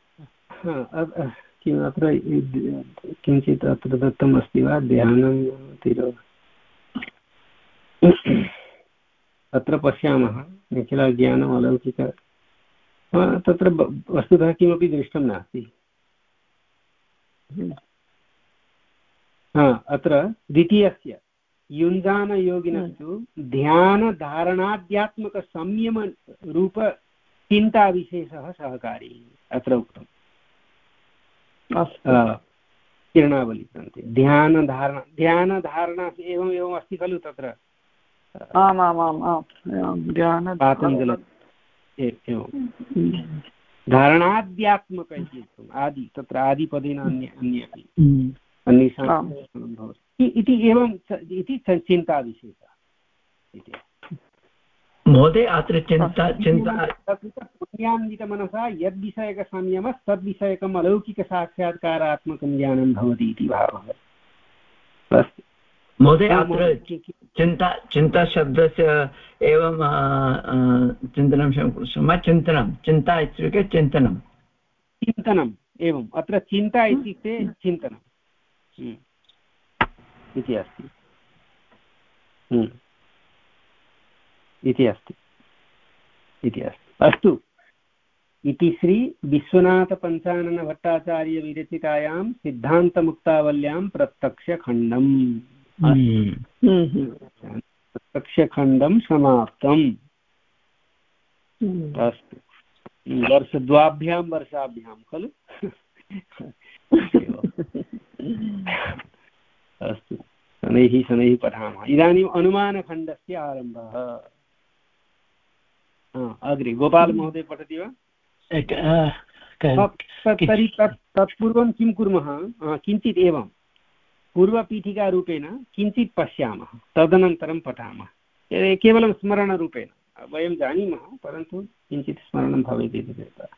किम् अत्र किञ्चित् अत्र दत्तम् अस्ति वा ध्यानं अत्र पश्यामः निखिलज्ञानम् अलौकिक तत्र वस्तुतः किमपि दृष्टं नास्ति। अत्र द्वितीयस्य युञ्जानयोगिनः तु ध्यानधारणाद्यात्मकसंयमरूपचिन्ताविशेषः सहकारी अत्र उक्तम्। किरणावली सन्ति ध्यानधारणा ध्यानधारणा एवम् एवम् अस्ति खलु तत्र पातञ्जल एवं धारणाद्यात्मक इति उक्तम् आदि तत्र आदिपदेन अन्य अन्ये अपि अन्येषां भवति इति एवं इति चिन्ताविशेषः इति। महोदय अत्र चिन्ता चिन्ता पुण्यान्वितमनसा यद्विषयकसंयमः तद्विषयकम् अलौकिकसाक्षात्कारात्मकं ज्ञानं भवति इति भावः। अस्तु महोदय अत्र चिन्ता चिन्ताशब्दस्य एवं चिन्तनं चिन्तनं चिन्ता इत्युक्ते चिन्तनं चिन्तनम् एवम् अत्र चिन्ता इत्युक्ते चिन्तनम् इति अस्ति इति अस्ति इति अस्ति। अस्तु इति श्री विश्वनाथपञ्चाननभट्टाचार्यविरचितायां सिद्धान्तमुक्तावल्यां प्रत्यक्षखण्डम् प्रत्यक्षखण्डं समाप्तम्। अस्तु वर्षद्वाभ्यां वर्षाभ्यां खलु अस्तु शनैः शनैः पठामः। इदानीम् अनुमानखण्डस्य आरम्भः। अग्रे गोपालमहोदय पठति वा? तर्हि तत् तत्पूर्वं किं कुर्मः किञ्चित् एवं पूर्वपीठिकारूपेण किञ्चित् पश्यामः तदनन्तरं पठामः केवलं स्मरणरूपेण वयं जानीमः परन्तु किञ्चित् स्मरणं भवेत् इति कृत्वा।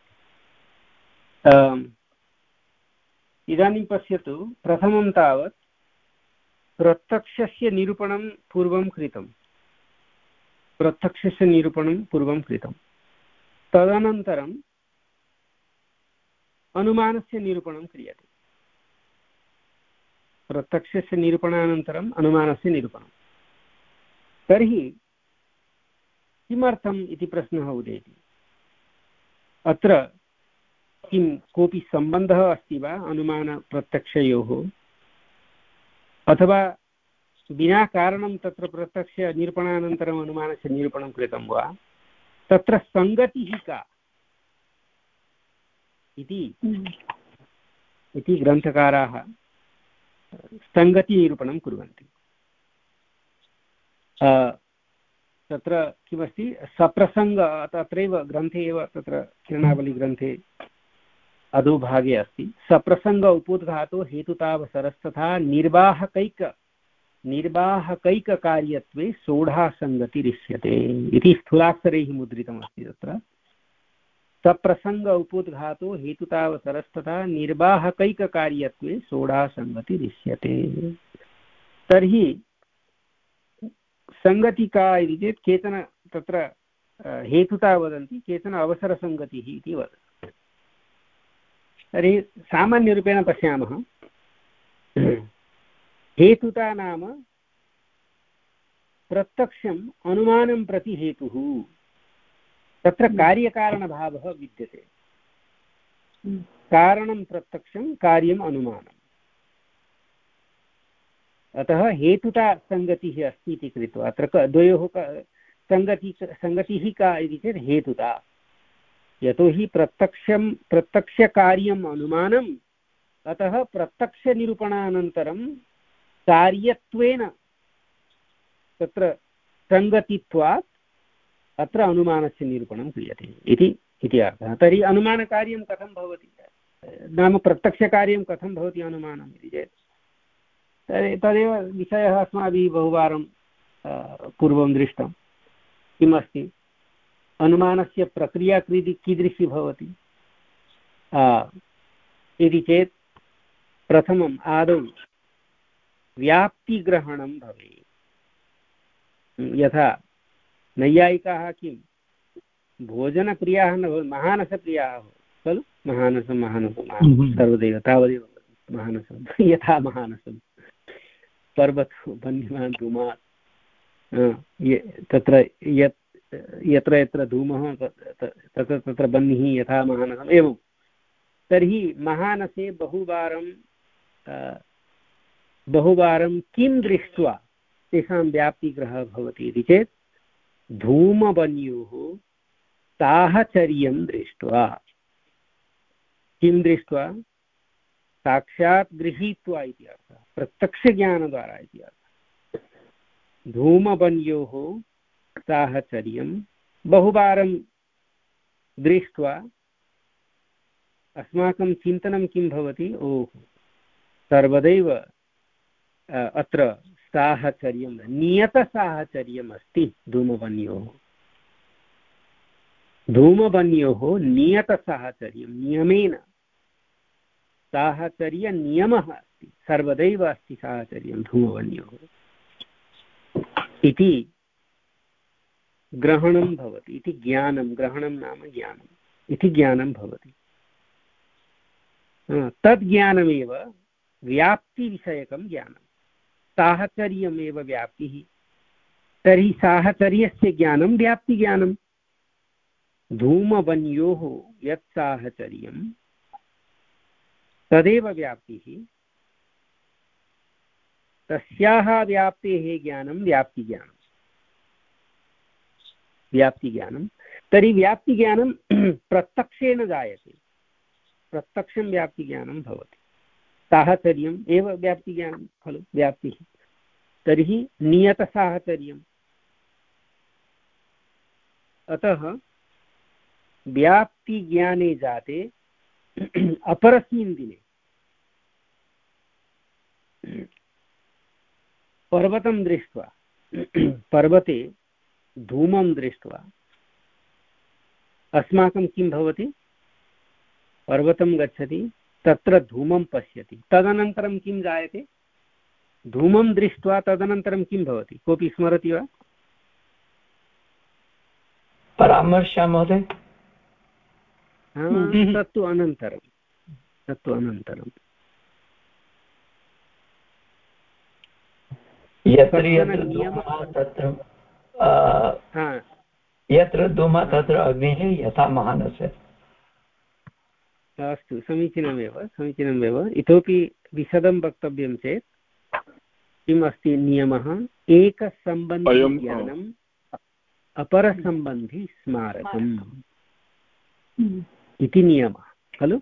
इदानीं पश्यतु प्रथमं तावत् प्रत्यक्षस्य निरूपणं पूर्वं कृतं प्रत्यक्षस्य निरूपणं पूर्वं कृतं तदनन्तरम् अनुमानस्य निरूपणं क्रियते। प्रत्यक्षस्य निरूपणानन्तरम् अनुमानस्य निरूपणं। तर्हि किमर्थम् इति प्रश्नः उदेति। अत्र किं कोऽपि सम्बन्धः अस्ति वा अनुमानप्रत्यक्षयोः अथवा विना कारणं तत्र प्रत्यक्ष निरूपणानन्तरम् अनुमानस्य निरूपणं कृतं वा तत्र सङ्गतिः का इति इति ग्रन्थकाराः सङ्गतिनिरूपणं कुर्वन्ति। तत्र किमस्ति सप्रसङ्ग तत्रैव ग्रन्थे एव तत्र किरणावलीग्रन्थे अधोभागे अस्ति सप्रसङ्ग उपोद्घातो हेतुतावसरस्तथा निर्वाहकैक निर्वाहकैककार्यत्वे सोढासङ्गतिरिष्यते इति स्थूलाक्षरैः मुद्रितमस्ति। तत्र सप्रसङ्ग उपोद्घातो हेतुतावसरस्तथा निर्वाहकैककार्यत्वे सोढासङ्गतिरिष्यते। तर्हि सङ्गति का इति चेत् केचन तत्र हेतुता वदन्ति केचन अवसरसङ्गतिः इति वदन्ति। तर्हि सामान्यरूपेण पश्यामः हेतुता नाम प्रत्यक्षम् अनुमानं प्रति हेतुः तत्र कार्यकारणभावः विद्यते। कारणं प्रत्यक्षं कार्यम् अनुमानम् अतः हेतुता सङ्गतिः अस्ति इति कृत्वा अत्र द्वयोः सङ्गति सङ्गतिः का इति चेत् हेतुता यतोहि प्रत्यक्षं प्रत्यक्षकार्यम् अनुमानम् अतः प्रत्यक्षनिरूपणानन्तरं कार्यत्वेन तत्र सङ्गतित्वात् अत्र अनुमानस्य निरूपणं क्रियते इति इति अर्थः। तर्हि अनुमानकार्यं कथं भवति नाम प्रत्यक्षकार्यं कथं भवति अनुमानम् इति चेत् तदेव विषयः अस्माभिः बहुवारं पूर्वं दृष्टं। किमस्ति अनुमानस्य प्रक्रिया कीदृशी भवति इति चेत् प्रथमम् आदौ व्याप्तिग्रहणं भवेत्। यथा नैयायिकाः किं भोजनप्रियाः न भवन्ति, महानसप्रियाः खलु। महानसं महानसं सर्वदैव तावदेव महानसं यथा महानसं पर्वतो वह्निमान् धूमात्, तत्र यत् यत्र यत्र धूमः तत्र तत्र बह्निः यथा महानसम् एवं। तर्हि महानसे बहुवारं बहुवारं किं दृष्ट्वा तेषां व्याप्तिग्रहः भवति इति चेत् धूमवन्योः साहचर्यं दृष्ट्वा। किं दृष्ट्वा? साक्षात् गृहीत्वा इति अर्थः, प्रत्यक्षज्ञानद्वारा इति अर्थः। धूमवन्योः साहचर्यं बहुवारं दृष्ट्वा अस्माकं चिन्तनं किं भवति? ओहो, सर्वदैव अत्र साहचर्यं, नियतसाहचर्यम् अस्ति धूमवन्योः। धूमवन्योः नियतसाहचर्यं, नियमेन साहचर्यनियमः अस्ति, सर्वदैव अस्ति साहचर्यं धूमवन्योः इति ग्रहणं भवति, इति ज्ञानं। ग्रहणं नाम ज्ञानम् इति ज्ञानं भवति। तद् ज्ञानमेव व्याप्तिविषयकं ज्ञानं। साहचर्यमेव व्याप्तिः। तर्हि साहचर्यस्य ज्ञानं व्याप्तिज्ञानं। धूमवन्योः यत् साहचर्यं तदेव व्याप्तिः, तस्याः व्याप्तेः ज्ञानं व्याप्तिज्ञानं। व्याप्तिज्ञानं तर्हि व्याप्तिज्ञानं प्रत्यक्षेण जायते, प्रत्यक्षं व्याप्तिज्ञानं भवति। साहचर्यम् एव व्याप्तिज्ञानं खलु, व्याप्तिः। तर्हि नियतसाहचर्यम्। अतः व्याप्तिज्ञाने जाते अपरस्मिन् दिने पर्वतं दृष्ट्वा, पर्वते धूमं दृष्ट्वा अस्माकं किं भवति? पर्वतं गच्छति, तत्र धूमं पश्यति, तदनन्तरं किं जायते? धूमं दृष्ट्वा तदनन्तरं किं भवति? कोऽपि स्मरति वा? परामर्शः महोदय। तत्तु अनन्तरं, तत्तु अनन्तरं। यत्र यत्र यत्र धूमः तत्र अग्निः यथा महानसे। अस्तु, समीचीनमेव, समीचीनमेव। इतोपि विशदं वक्तव्यं चेत् किम् अस्ति नियमः? एकसम्बन्धिज्ञानम् अपरसम्बन्धि स्मारकम् इति नियमः खलु।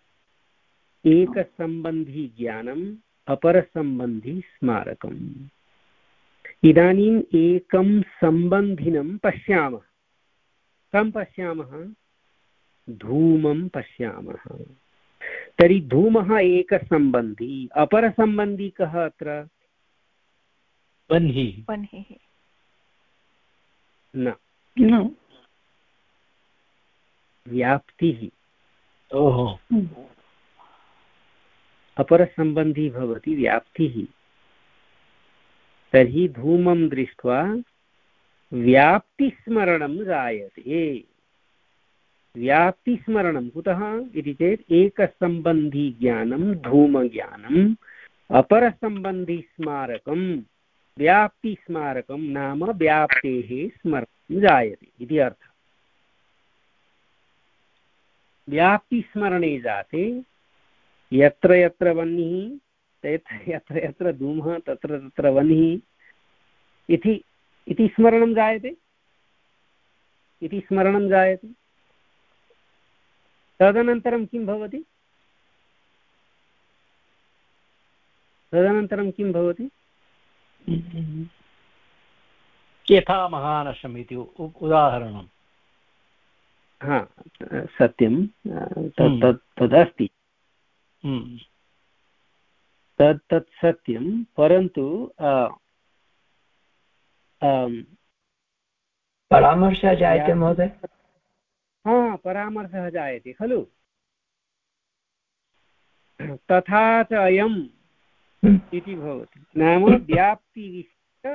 एकसम्बन्धि ज्ञानम् अपरसम्बन्धि स्मारकम्। इदानीम् एकं सम्बन्धिनं पश्यामः। कं पश्यामः? धूमं पश्यामः। तर्हि धूमः एकसम्बन्धी, अपरसम्बन्धी कः अत्र? बन्धिः। न, न व्याप्तिः। ओहो, अपरसम्बन्धी भवति व्याप्तिः। तर्हि धूमं दृष्ट्वा व्याप्तिस्मरणं जायते। व्याप्तिस्मरणं कुतः इति चेत् एकसम्बन्धी ज्ञानं धूमज्ञानम् अपरसम्बन्धी स्मारकं व्याप्तिस्मारकं नाम व्याप्तेः स्मरणं जायते इति अर्थः। व्याप्तिस्मरणे जाते यत्र यत्र वह्निः यत्र यत्र धूमः तत्र तत्र वह्निः इति इति स्मरणं जायते, इति स्मरणं जायते। तदनन्तरं किं भवति? तदनन्तरं किं भवति? यथा महानसम् इति उदाहरणं। हा, सत्यं, तत् तदस्ति, तत् तत् सत्यं, परन्तु परामर्शः जायते महोदय। हा, परामर्शः जायते खलु। तथा च अयम् इति भवति। नाम व्याप्तिविशिष्ट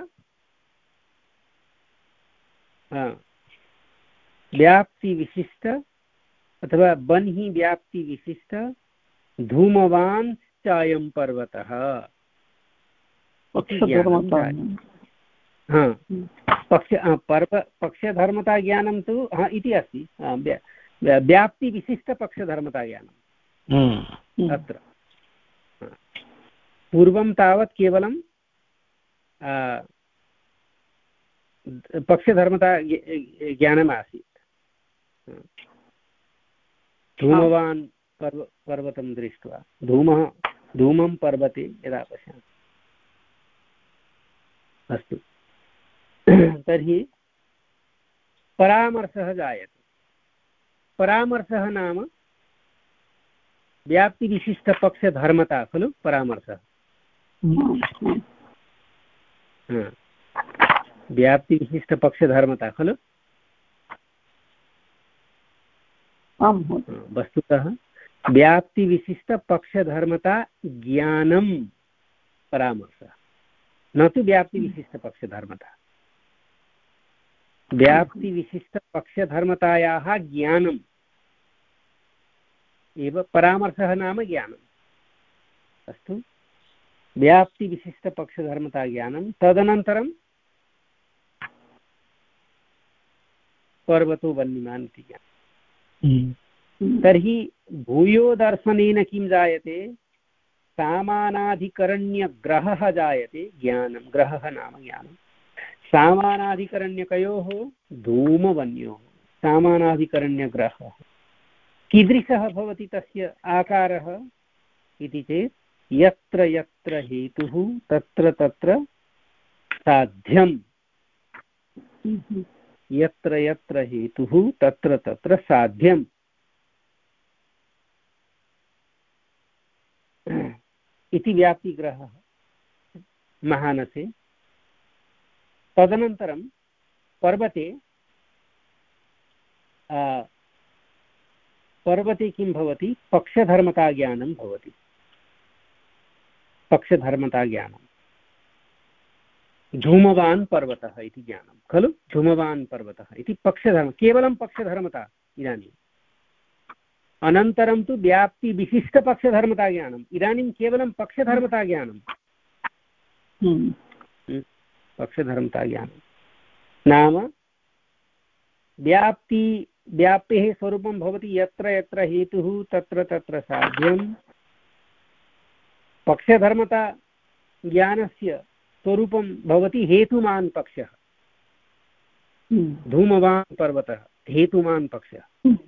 व्याप्तिविशिष्ट अथवा बन्हि व्याप्तिविशिष्ट धूमवान् चायं पर्वतः। हाँ पक्ष पर्व पक्षधर्मता ज्ञानं तु हाँ इति अस्ति, व्याप्तिविशिष्टपक्षधर्मता ज्ञानम् अत्र। पूर्वं तावत् केवलं पक्षधर्मता ज्ञानम् आसीत्। धूमवान् पर्व पर्वतं दृष्ट्वा धूमः धूमं पर्वते यदा पश्यामि। अस्तु तर्हि परामर्शः जायते। परामर्शः नाम व्याप्तिविशिष्टपक्षधर्मता खलु परामर्शः। व्याप्तिविशिष्टपक्षधर्मता खलु। वस्तुतः व्याप्तिविशिष्टपक्षधर्मता ज्ञानं परामर्शः, न तु व्याप्तिविशिष्टपक्षधर्मता। व्याप्तिविशिष्टपक्षधर्मतायाः ज्ञानम् एव परामर्शः नाम ज्ञानम्। अस्तु व्याप्तिविशिष्टपक्षधर्मता ज्ञानं, तदनन्तरं पर्वतो वह्निमान् इति ज्ञानं। तर्हि भूयो दर्शनेन किं जायते? सामानाधिकरण्यग्रहः जायते ज्ञानं। ग्रहः नाम ज्ञानं। सामानाधिकरण्यकयोः धूमवन्योः सामानाधिकरण्यग्रहः कीदृशः भवति तस्य आकारः इति चेत् यत्र यत्र हेतुः तत्र तत्र साध्यम्। यत्र यत्र हेतुः तत्र तत्र साध्यम् इति व्याप्तिग्रहः महानसे। तदनन्तरं पर्वते पर्वते किं भवति? पक्षधर्मता ज्ञानं भवति। पक्षधर्मता ज्ञानं धूमवान् पर्वतः इति ज्ञानं खलु। धूमवान् पर्वतः इति पक्षधर्म, केवलं पक्षधर्मता इदानीम्। अनन्तरं तु व्याप्तिविशिष्टपक्षधर्मता ज्ञानम्। इदानीं केवलं पक्षधर्मता ज्ञानं। पक्षधर्मता ज्ञानं नाम व्याप्ति व्याप्तेः स्वरूपं भवति यत्र यत्र हेतुः तत्र तत्र साध्यं। पक्षधर्मता ज्ञानस्य स्वरूपं भवति हेतुमान् पक्षः। धूमवान् पर्वतः हेतुमान् पक्षः।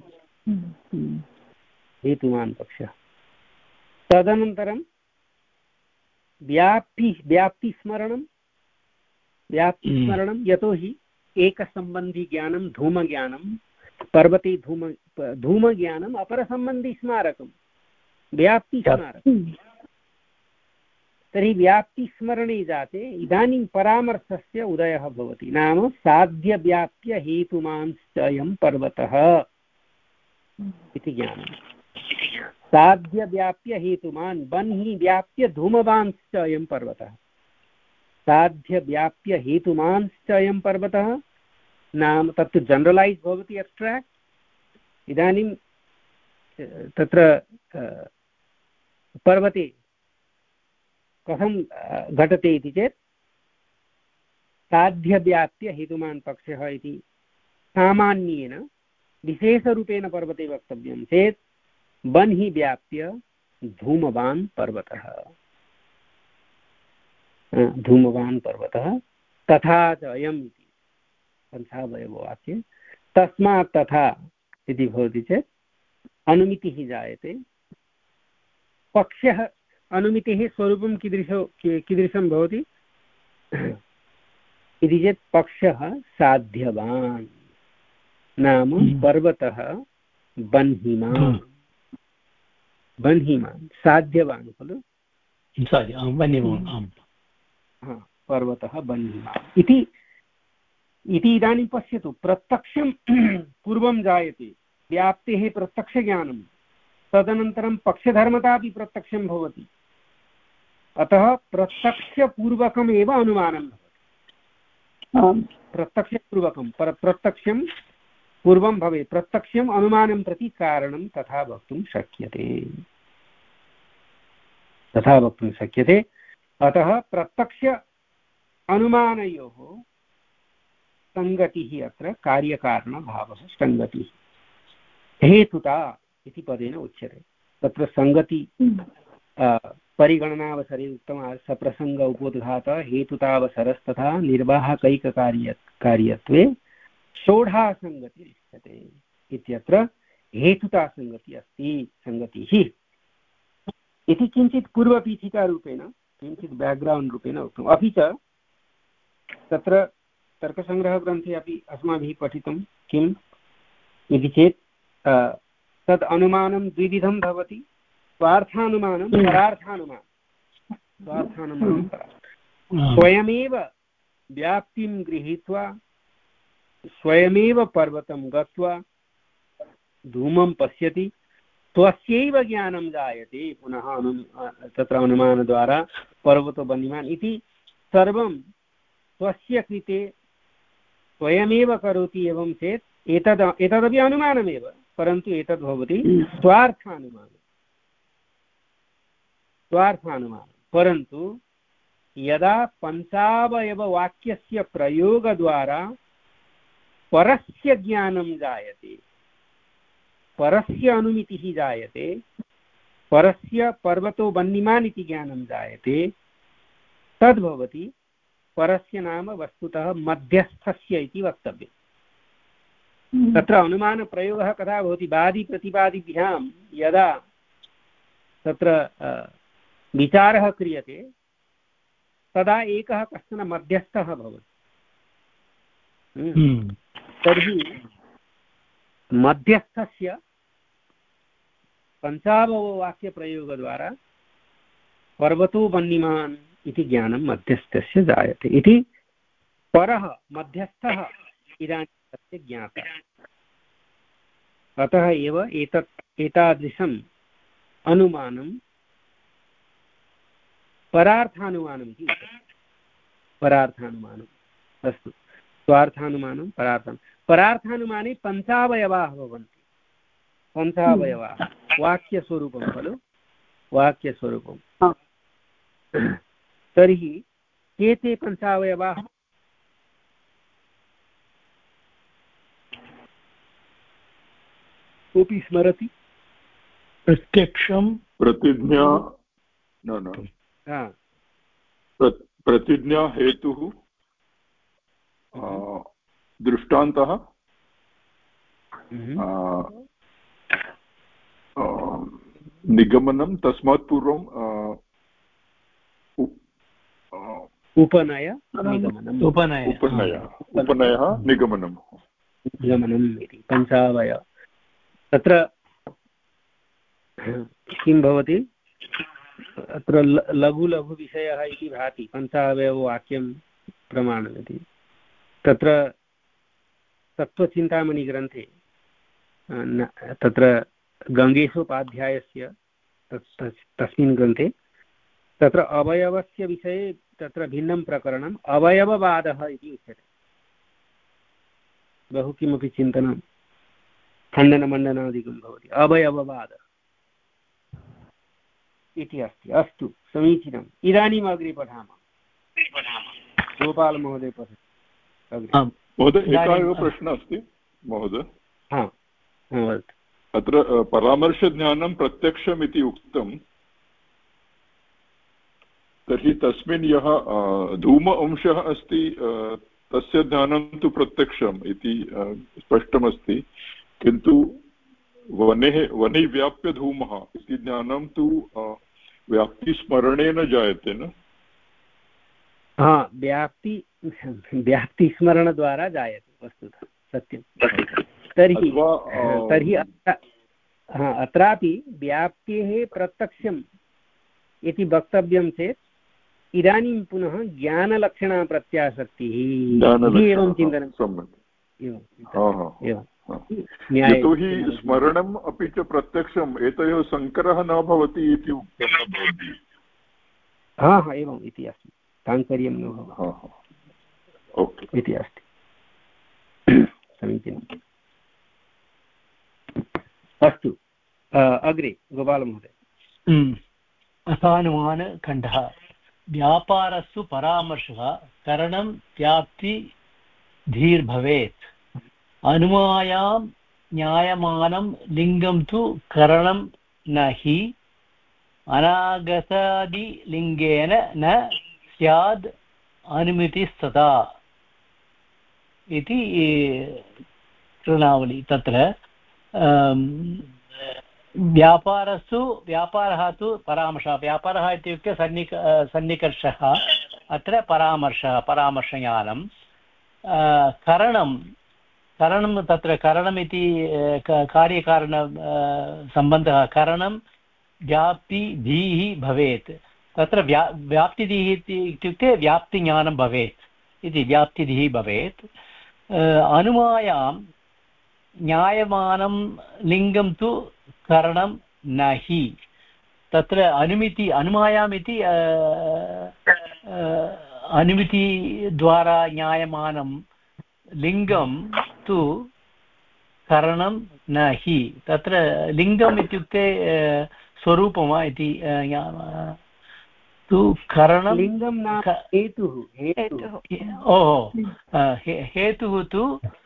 हेतुमान् पक्षः। तदनन्तरं व्याप्ति व्याप्तिस्मरणं व्याप्तिस्मरणं यतोहि एकसम्बन्धि ज्ञानं धूमज्ञानं। पर्वते धूम धूमज्ञानम् अपरसम्बन्धिस्मारकं व्याप्तिस्मारकं। तर्हि व्याप्तिस्मरणे जाते इदानीं परामर्शस्य उदयः भवति। नाम साध्यव्याप्य हेतुमांश्चयं पर्वतः इति ज्ञानं। साध्यव्याप्य हेतुमान् बन्हि व्याप्य धूमवांश्चयं पर्वतः। साध्यव्याप्य हेतुमांश्चयं पर्वतः नाम तत्तु जनरलैस् भवति, एब्स्ट्राक्ट्। इदानीं तत्र पर्वते कथं घटते इति चेत् साध्यव्याप्य हेतुमान् पक्षः इति सामान्येन, विशेषरूपेण पर्वते वक्तव्यं चेत् बन्हि व्याप्य धूमवान् पर्वतः। धूमवान् पर्वतः तथा च अयम् इति पन्थावयववाक्ये। तस्मात् तथा इति भवति चेत् अनुमितिः जायते। पक्षः अनुमितेः स्वरूपं कीदृशो कीदृशं भवति इति चेत् पक्षः साध्यवान् नाम पर्वतः बन्हिमान्। बन्हिमान् साध्यवान् खलु। पर्वतः बन्हिमान् इति इति इदानीं पश्यतु, प्रत्यक्षं पूर्वं जायते। व्याप्तेः प्रत्यक्षज्ञानं तदनन्तरं पक्षधर्मता अपि प्रत्यक्षं भवति। अतः प्रत्यक्षपूर्वकमेव अनुमानं भवति। प्रत्यक्षपूर्वकं पर प्रत्यक्षं पूर्वं भवेत्, प्रत्यक्षम् अनुमानं प्रति कारणं तथा वक्तुं शक्यते तथा वक्तुं शक्यते अतः प्रत्यक्ष अनुमानयोः सङ्गतिः अत्र कार्यकारणभावः सङ्गतिः हेतुता इति पदेन उच्यते। तत्र सङ्गति परिगणनावसरे उक्तम् सप्रसङ्ग उपोद्घात हेतुतावसरस्तथा निर्वाहकैककार्य कार्यत्वे षोढासङ्गतिरिच्यते इत्यत्र हेतुतासङ्गतिः अस्ति सङ्गतिः इति किञ्चित् पूर्वपीठिकारूपेण किञ्चित् बेक्ग्रौण्ड् रूपेण उक्तम्। अपि च तत्र तर्कसङ्ग्रहग्रन्थे अपि अस्माभिः पठितं किम् इति चेत् तद् अनुमानं द्विविधं भवति, स्वार्थानुमानं परार्थानुमानं। स्वार्थानुमानं परार्थानुमानं स्वयमेव व्याप्तिं गृहीत्वा स्वयमेव पर्वतं गत्वा धूमं पश्यति, स्वस्यैव ज्ञानं जायते। पुनः अनु तत्र अनुमानद्वारा पर्वतो बन्यमान् इति सर्वं स्वस्य कृते स्वयमेव करोति। एवं चेत् एतद् एतदपि अनुमानमेव, परन्तु एतद् भवति स्वार्थानुमानं स्वार्थानुमानं परन्तु यदा पञ्चावयववाक्यस्य प्रयोगद्वारा परस्य ज्ञानं जायते, परस्य अनुमितिः जायते, परस्य पर्वतो बन्यमान् इति ज्ञानं जायते, तद्भवति परस्य नाम वस्तुतः मध्यस्थस्य इति वक्तव्यम्। तत्र अनुमानप्रयोगः कदा भवति? वादिप्रतिवादिभ्यां यदा तत्र विचारः क्रियते तदा एकः कश्चन मध्यस्थः भवति। तर्हि मध्यस्थस्य पञ्चावयववाक्यप्रयोगद्वारा पर्वतो बन्यमान् इति ज्ञानं मध्यस्थस्य जायते इति परः मध्यस्थः इदानीं तस्य ज्ञातः। अतः एव एतत् एतादृशम् अनुमानं परार्थानुमानम् इति उच्यते। परार्थानुमानम् अस्तु, स्वार्थानुमानं परार्थान् परार्थानुमाने पञ्चावयवाः भवन्ति। पञ्चावयवाः वाक्यस्वरूपं खलु, वाक्यस्वरूपं। तर्हि के ते पञ्चावयवाः? कोऽपि स्मरति? प्रत्यक्षं प्रतिज्ञा न न प्रतिज्ञा हेतुः दृष्टान्तः निगमनं तस्मात् पूर्वं उपनय निगमनम् उपनय उपनयः उपनयः निगमनं निगमनम् इति पञ्चावय। तत्र किं भवति? अत्र लघु लघु विषयः इति भाति। पञ्चावयववाक्यं प्रमाणमिति तत्र तत्त्वचिन्तामणिग्रन्थे तत्र गङ्गेशोपाध्यायस्य तस्मिन् ग्रन्थे तत्र अवयवस्य विषये तत्र भिन्नं प्रकरणम् अवयववादः इति उच्यते। बहु किमपि चिन्तनं खण्डनमण्डनादिकं भवति, अवयववादः इति अस्ति। अस्तु, समीचीनम्। इदानीम् अग्रे पठामः। गोपालमहोदय पठतु। महोदय, एकः एव प्रश्नः अस्ति महोदय। हा, अत्र परामर्शज्ञानं प्रत्यक्षम् इति उक्तं, तर्हि तस्मिन् यः धूम अंशः अस्ति तस्य ज्ञानं तु प्रत्यक्षम् इति स्पष्टमस्ति, किन्तु वनेः वने व्याप्य धूमः इति ज्ञानं तु व्याप्तिस्मरणेन जायते न? हा, व्याप्ति व्याप्तिस्मरणद्वारा जायते वस्तुतः, सत्यं। तर्हि तर्हि अत्रापि व्याप्तेः प्रत्यक्षम् इति वक्तव्यं चेत् इदानीं पुनः ज्ञानलक्षणा प्रत्यासक्तिः एवं चिन्तनं। यतोहि स्मरणम् अपि च प्रत्यक्षम् एतयोः सङ्करः न भवति इति उक्तं न भवति। हा हा एवम् इति अस्ति, साङ्कर्यं न भवति इति अस्ति। समीचीनम्। अस्तु, अग्रे गोपालमहोदय। अथानुमानखण्डः व्यापारस्तु परामर्शः करणं व्याप्ति धीर्भवेत्। अनुमायां न्यायमानं लिङ्गं तु करणं न हि अनागतादिलिङ्गेन न स्याद् अनुमितिस्तथा इति कृणावली। तत्र व्यापारस्तु व्यापारः तु परामर्शः, व्यापारः इत्युक्ते सन्निक सन्निकर्षः, अत्र परामर्शः परामर्शज्ञानं। करणं करणं तत्र करणमिति कार्यकारण सम्बन्धः, करणं व्याप्तिधीः भवेत्। तत्र व्या व्याप्तिधीः इत्युक्ते व्याप्तिज्ञानं भवेत् इति, व्याप्तिधीः भवेत्। अनुमायां न्यायमानं लिङ्गं तु करणं न हि। तत्र अनुमिति अनुमायाम् इति अनुमितिद्वारा ज्ञायमानं लिङ्गं तु करणं न हि। तत्र लिङ्गम् इत्युक्ते स्वरूपं वा इति तु करणं लिङ्गं न हेतुः। ओहो, हेतुः तु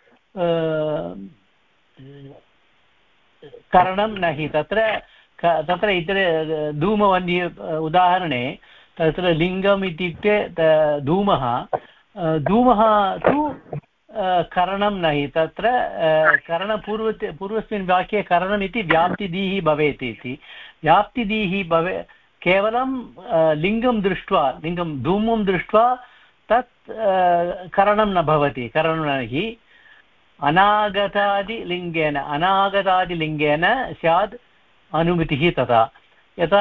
करणं न हि। तत्र तत्र इतर धूमवन्य उदाहरणे तत्र लिङ्गम् इत्युक्ते धूमः, धूमः तु करणं न हि। तत्र करणपूर्व पूर्वस्मिन् वाक्ये करणम् इति व्याप्तिधीः भवेत् इति। व्याप्तिधीः भवे केवलं लिङ्गं दृष्ट्वा, लिङ्गं धूमं दृष्ट्वा तत् करणं न भवति, करणं न हि। अनागतादिलिङ्गेन अनागतादिलिङ्गेन स्यात् अनुमितिः तथा। यथा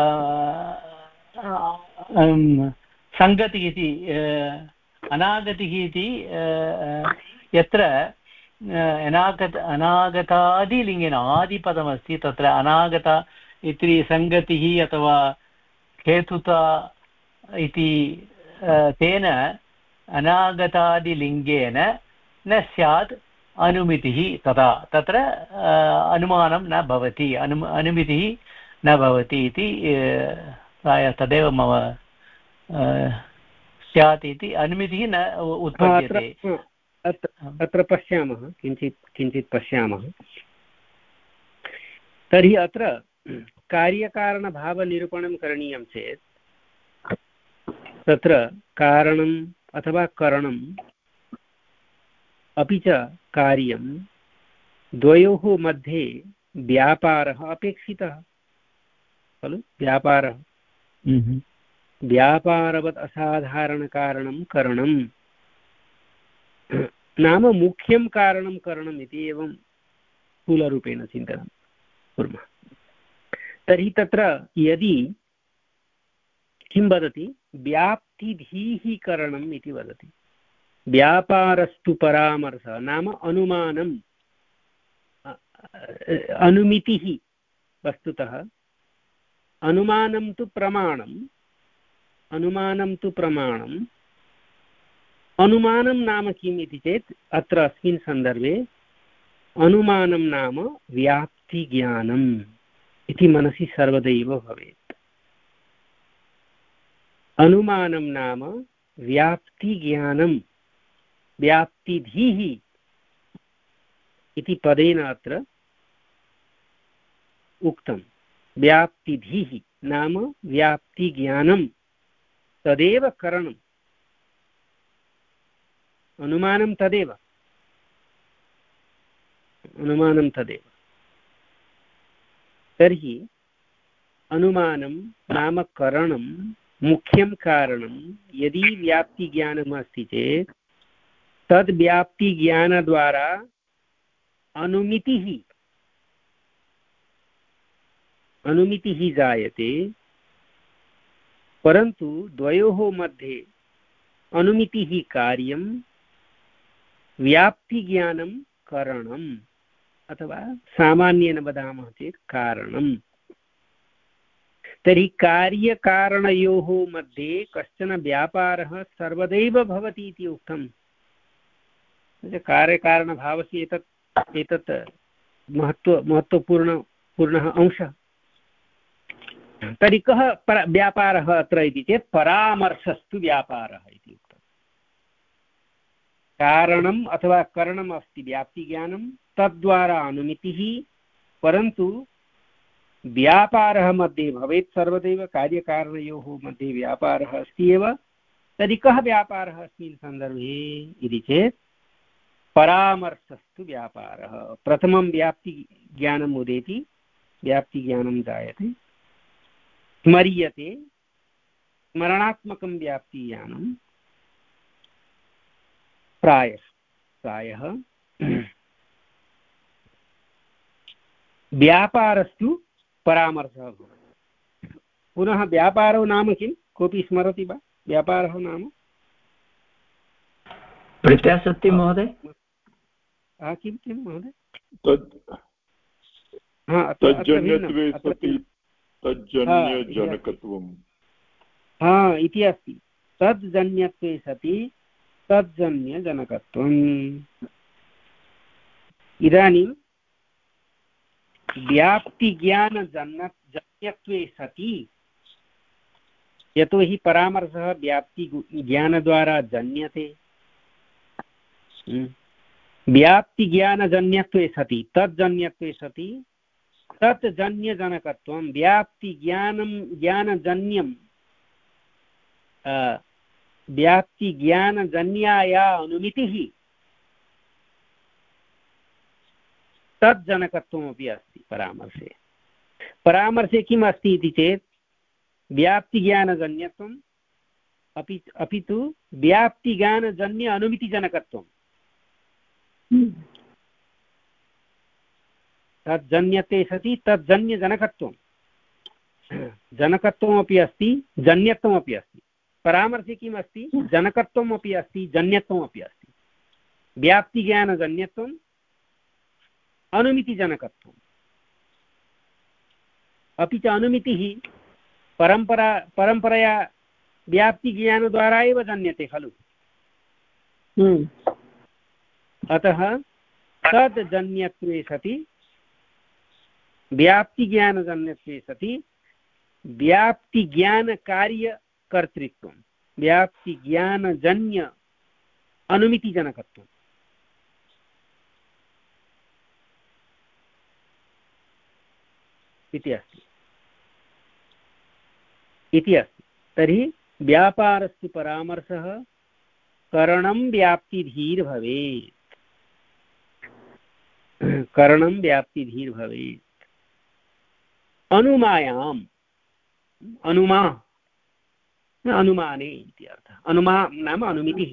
सङ्गतिः इति अनागतिः इति यत्र अनागत अनागतादिलिङ्गेन आदिपदमस्ति, तत्र अनागता इति सङ्गतिः अथवा हेतुता इति तेन अनागतादिलिङ्गेन न स्यात् अनुमितिः तथा। तत्र अनुमानं न भवति, अनु अनुमितिः न भवति इति प्रायः तदेव मम स्यात् इति, अनुमितिः न उत्पद्यते। अत्र पश्यामः, किञ्चित् किञ्चित् पश्यामः। तर्हि अत्र कार्यकारणभावनिरूपणं करणीयं चेत् तत्र कारणम् अथवा करणम् अपि च कार्यं द्वयोः मध्ये व्यापारः अपेक्षितः खलु। व्यापारः व्यापारवत् असाधारणकारणं करणं नाम मुख्यं कारणं करणम् इति एवं स्थूलरूपेण चिन्तनं कुर्मः। तर्हि तत्र यदि किं वदति, व्याप्तिधीः करणम् इति वदति। व्यापारस्तु परामर्शः नाम अनुमानम्, अनुमितिः। वस्तुतः अनुमानं तु प्रमाणम्, अनुमानं तु प्रमाणम्। अनुमानं नाम किम् इति चेत् अत्र अस्मिन् सन्दर्भे अनुमानं नाम व्याप्तिज्ञानम् इति मनसि सर्वदैव भवेत्। अनुमानं नाम व्याप्तिज्ञानं, व्याप्तिधीः इति पदेन अत्र उक्तं। व्याप्तिधीः नाम व्याप्तिज्ञानं, तदेव करणम्। अनुमानं तदेव, अनुमानं तदेव। तर्हि अनुमानं नाम करणं मुख्यं कारणं यदि व्याप्तिज्ञानम् अस्ति चेत् तद् व्याप्तिज्ञानद्वारा अनुमितिः अनुमितिः जायते। परन्तु द्वयोः मध्ये अनुमितिः कार्यं, व्याप्तिज्ञानं करणम् अथवा सामान्येन वदामः चेत् कारणम्। तर्हि कार्यकारणयोः मध्ये कश्चन व्यापारः सर्वदैव भवति इति उक्तम्। कार्यकारणभावस्य एतत् एतत् महत्व महत्वपूर्ण पूर्णः अंशः। तर्हि कः व्यापारः अत्र इति चेत् परामर्शस्तु व्यापारः इति उक्तम्। कारणम् अथवा करणम् अस्ति व्याप्तिज्ञानं, तद्वारा अनुमितिः, परन्तु व्यापारः मध्ये भवेत् सर्वदैव, कार्यकारणयोः मध्ये व्यापारः अस्ति एव। तर्हि कः व्यापारः अस्मिन् सन्दर्भे इति चेत् परामर्शस्तु व्यापारः। प्रथमं व्याप्तिज्ञानम् उदेति, व्याप्तिज्ञानं जायते, स्मर्यते, स्मरणात्मकं व्याप्तिज्ञानं प्रायः प्रायः व्यापारस्तु परामर्शः भवति। पुनः व्यापारो नाम किं, कोऽपि स्मरति वा? व्यापारः नाम प्रत्यासक्ति महोदय। किं किं महोदय? तज्जन्यत्वे सति तज्जन्यजनकत्वम् इति अस्ति। तज्जन्यत्वे सति तज्जन्यजनकत्वम्। इदानीं व्याप्तिज्ञानजन्य जन्यत्वे सति, यतो हि परामर्शः व्याप्तिज्ञानद्वारा जन्यते, व्याप्तिज्ञानजन्यत्वे सति तज्जन्यत्वे सति तत् जन्यजनकत्वं। व्याप्तिज्ञानं ज्ञानजन्यं व्याप्तिज्ञानजन्याया अनुमितिः तज्जनकत्वमपि अस्ति परामर्शे। परामर्शे किम् अस्ति इति चेत् व्याप्तिज्ञानजन्यत्वम् अपि अपि तु व्याप्तिज्ञानजन्य अनुमितिजनकत्वम्। तज्जन्यते सति तज्जन्यजनकत्वं, जनकत्वमपि अस्ति, जन्यत्वमपि अस्ति। परामर्शे किम् अस्ति? जनकत्वमपि अस्ति, जन्यत्वमपि अस्ति। व्याप्तिज्ञानजन्यत्वम्, अनुमितिजनकत्वम्। अपि च अनुमितिः परम्परा परम्परया व्याप्तिज्ञानद्वारा एव जन्यते खलु। अतः तद्जन्यत्वे सति व्याप्तिज्ञानजन्यत्वे सति व्याप्तिज्ञानकार्यकर्तृत्वं, व्याप्तिज्ञानजन्य अनुमितिजनकत्वम् इति अस्ति इति अस्ति। तर्हि व्यापारस्य परामर्शः करणं व्याप्तिधीर्भवेत्, करणं व्याप्तिधीर्भवेत्। अनुमायाम्, अनुमा अनुमाने इति अर्थः। अनुमा नाम अनुमितिः।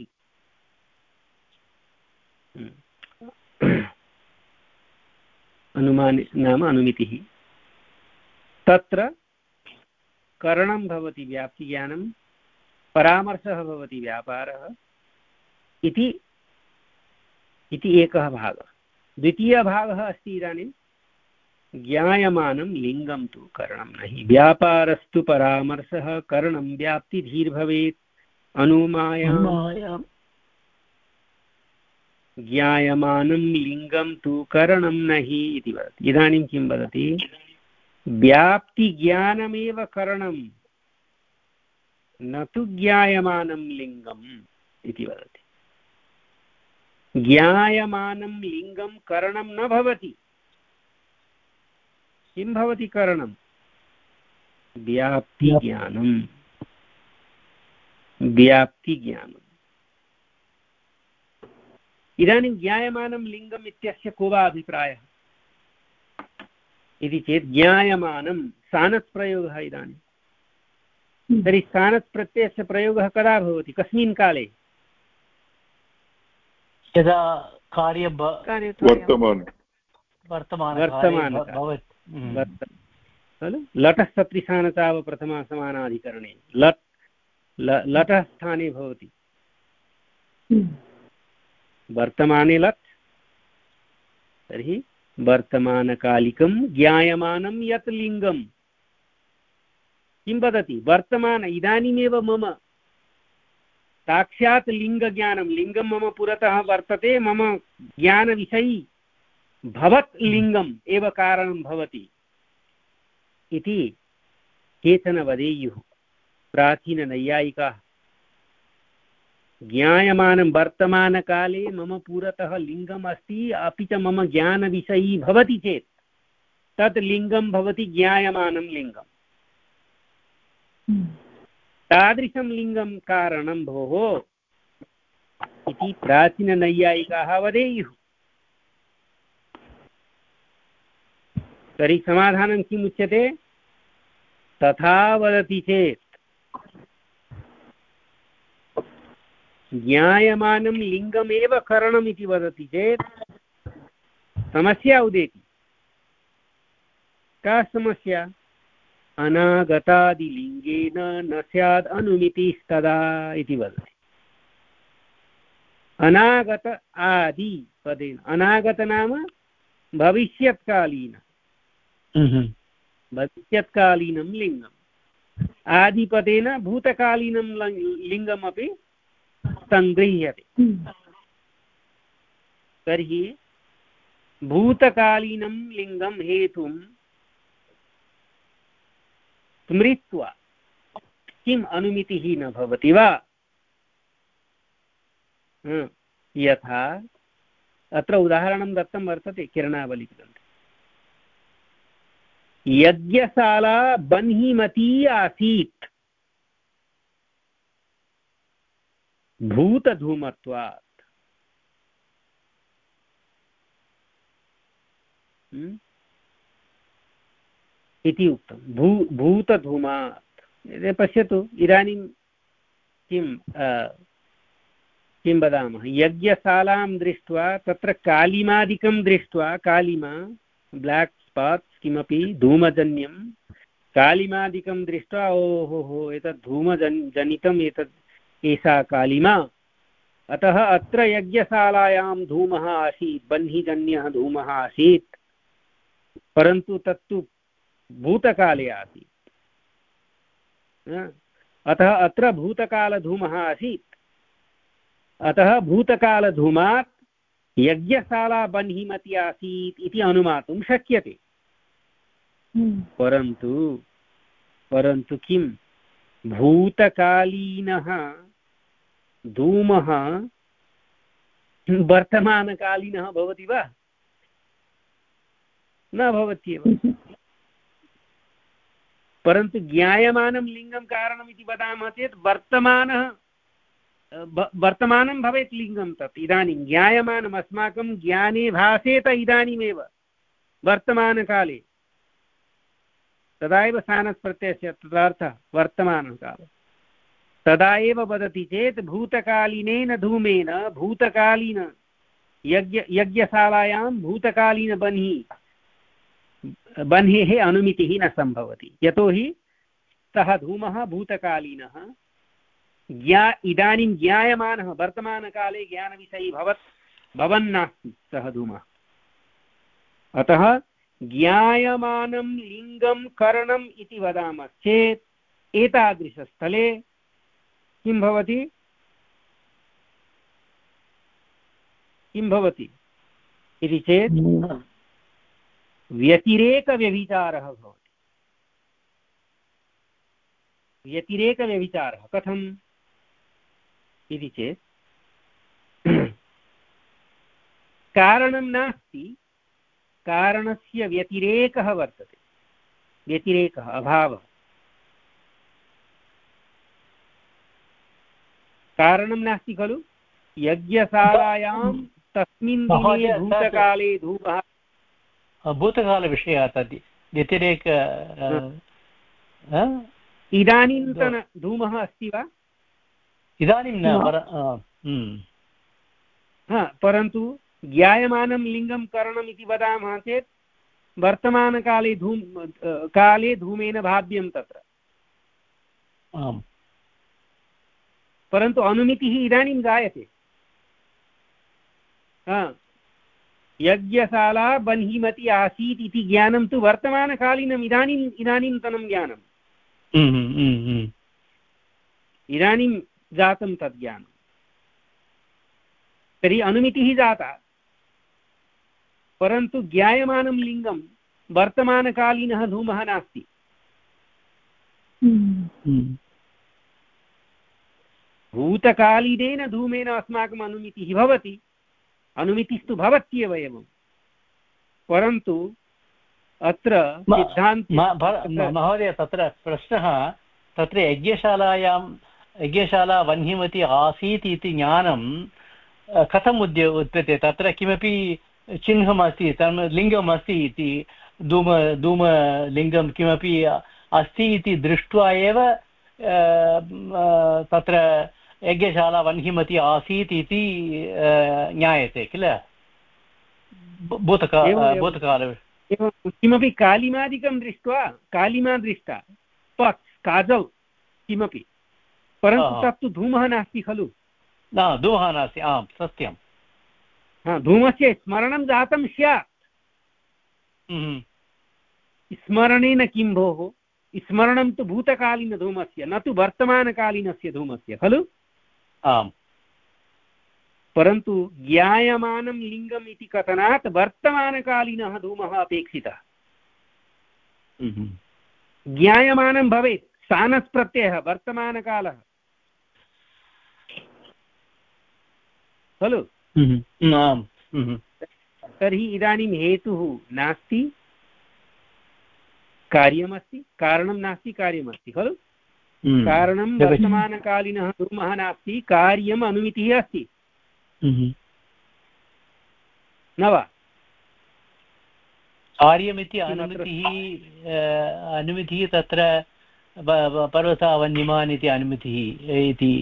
अनुमाने नाम अनुमितिः। तत्र करणं भवति व्याप्तिज्ञानं, परामर्शः भवति व्यापारः इति इति एकः भागः। द्वितीयः भागः अस्ति इदानीं ज्ञायमानं लिङ्गं तु करणं नहि। व्यापारस्तु परामर्शः करणं व्याप्तिधीर्भवेत्। अनुमायां ज्ञायमानं लिङ्गं तु करणं नहि इति वदति। इदानीं किं वदति? व्याप्तिज्ञानमेव करणं, न तु ज्ञायमानं लिङ्गम् इति वदति। ज्ञायमानं लिङ्गं करणं न भवति। किं भवति करणं? व्याप्तिज्ञानं, व्याप्तिज्ञानम्। इदानीं ज्ञायमानं लिङ्गम् इत्यस्य को वा अभिप्रायः इति चेत् ज्ञायमानं सानत् प्रयोगः। इदानीं तर्हि सानत् प्रत्ययस्य प्रयोगः कदा भवति, कस्मिन् काले? यदा कार्य वर्तमान वर्तमान खलु। लटः सत्रिसानताव प्रथमा समानाधिकरणे लट् लटः स्थाने भवति। वर्तमाने लट्, तर्हि वर्तमानकालिकं ज्ञायमानं यत् लिङ्गं किं वदति वर्तमान इदानीमेव मम साक्षात् लिङ्गज्ञानं लिङ्गं मम पुरतः वर्तते मम ज्ञानविषयी भवत् लिङ्गम् एव कारणं भवति इति केचन वदेयुः प्राचीननैयायिकाः ज्ञायमानं वर्तमानकाले मम पुरतः लिङ्गम् अस्ति अपि च मम ज्ञानविषयी भवति चेत् तत् लिङ्गं भवति ज्ञायमानं लिङ्गम् तादृशं लिङ्गं कारणं भोः इति प्राचीननैयायिकाः वदेयुः। तर्हि समाधानं किम् उच्यते तथा वदति चेत् ज्ञायमानं लिङ्गमेव करणम् इति वदति चेत् समस्या उदेति। का समस्या अनागतादिलिङ्गेन न स्यात् अनुमितिस्तदा इति वदति। अनागत आदि पदेन अनागत नाम भविष्यत्कालीन भविष्यत्कालीनं लिङ्गम् आदिपदेन भूतकालीनं लिङ्गमपि सङ्गृह्यते। तर्हि भूतकालीनं लिङ्गं हेतुं स्मृत्वा किम् अनुमितिः न भवति वा? यथा अत्र उदाहरणं दत्तं वर्तते किरणावलीग्रन्थे। यज्ञशाला बन्हीमती आसीत् भूतधूमत्वात्। इति उक्तं भू भूतधूमात्। पश्यतु इदानीं किं किं वदामः यज्ञशालां दृष्ट्वा तत्र कालिमादिकं दृष्ट्वा कालिमा ब्लाक् स्पाट्स् किमपि धूमजन्यं कालिमादिकं दृष्ट्वा ओहो हो एतत् धूमजन् जनितम् एतत् एषा कालिमा अतः अत्र यज्ञशालायां धूमः आसीत् बह्निजन्यः धूमः आसीत् परन्तु तत्तु भूतकाले आसीत्। अतः अत्र भूतकालधूमः आसीत् अतः भूतकालधूमात् यज्ञशाला बह्निमती आसीत् इति अनुमातुं शक्यते। परन्तु परन्तु किं भूतकालीनः धूमः वर्तमानकालीनः भवति वा? न भवत्येव। परन्तु ज्ञायमानं लिङ्गं कारणम् इति वदामः चेत् वर्तमानः वर्तमानं भवेत् लिङ्गं तत्। इदानीं ज्ञायमानम् अस्माकं ज्ञाने भासेत इदानीमेव वर्तमानकाले तदा एव सानस् प्रत्ययस्य तदर्थः वर्तमानकाले तदा एव वदति चेत् भूतकालीनेन धूमेन भूतकालीन यज्ञ यज्ञशालायां भूतकालीन बह्नि बह्नेः अनुमितिः न सम्भवति। यतोहि सः धूमः भूतकालीनः ज्ञा इदानीं ज्ञायमानः वर्तमानकाले ज्ञानविषयी भवत् भवन्नास्ति सः धूमः। अतः ज्ञायमानं लिङ्गं करणम् इति वदामः चेत् एतादृशस्थले किं भवति किं भवति इति चेत् व्यतिरेकव्यभिचारः भवति। व्यतिरेकव्यभिचारः कथम् इति चेत् कारणं नास्ति कारणस्य व्यतिरेकः वर्तते व्यतिरेकः अभावः। कारणं नास्ति खलु यज्ञशालायां तस्मिन् दिने भूतकाले धूमः भूतकालविषयः तद् व्यतिरेक इदानीन्तन धूमः अस्ति वा? इदानीं न। परन्तु ज्ञायमानं लिङ्गं करणम् इति वदामः चेत् वर्तमानकाले धूम काले धूमेन भाव्यं तत्र। परन्तु अनुमितिः इदानीं जायते। यज्ञशाला बन्हीमती आसीत् इति ज्ञानं तु वर्तमानकालीनम् इदानीम् इदानीन्तनं ज्ञानम् इदानीं जातं तद् ज्ञानं। तर्हि अनुमितिः जाता, परन्तु ज्ञायमानं लिङ्गं वर्तमानकालीनः धूमः नास्ति। भूतकालीनेन धूमेन अस्माकम् अनुमितिः भवति, अनुमितिस्तु भवत्येव एवं, परन्तु अत्र महोदय तत्र प्रश्नः, तत्र यज्ञशालायां यज्ञशाला वह्निमती आसीत् इति ज्ञानं कथम् उद्य उत्पद्यते? तत्र किमपि चिह्नम् अस्ति, लिङ्गम् अस्ति इति, धूम धूमलिङ्गं किमपि अस्ति इति दृष्ट्वा एव तत्र यज्ञशाला वह्निमती आसीत् इति ज्ञायते किल? भूतकाल भूतकाल किमपि कालिमादिकं दृष्ट्वा, कालिमा दृष्टा, पक्स् काजल् किमपि, परन्तु तत्तु धूमः नास्ति खलु? न, धूमः नास्ति। आम्, सत्यं। हा, धूमस्य स्मरणं जातं स्यात्। स्मरणेन किं भोः? स्मरणं तु भूतकालीनधूमस्य, न तु वर्तमानकालीनस्य धूमस्य खलु? आम्। परन्तु ज्ञायमानं लिङ्गम् इति कथनात् वर्तमानकालीनः धूमः अपेक्षितः। ज्ञायमानं भवेत्, सानस् प्रत्ययः, वर्तमानकालः खलु? तर्हि इदानीं हेतुः नास्ति, कार्यमस्ति, कारणं नास्ति, कार्यमस्ति खलु? कारणं वर्तमानकालीनः धूमः नास्ति, कार्यम् अनुमितिः अस्ति, न वा? कार्यमिति अनुमितिः अनुमितिः तत्र पर्वतावन्यमान् इति अनुमितिः इति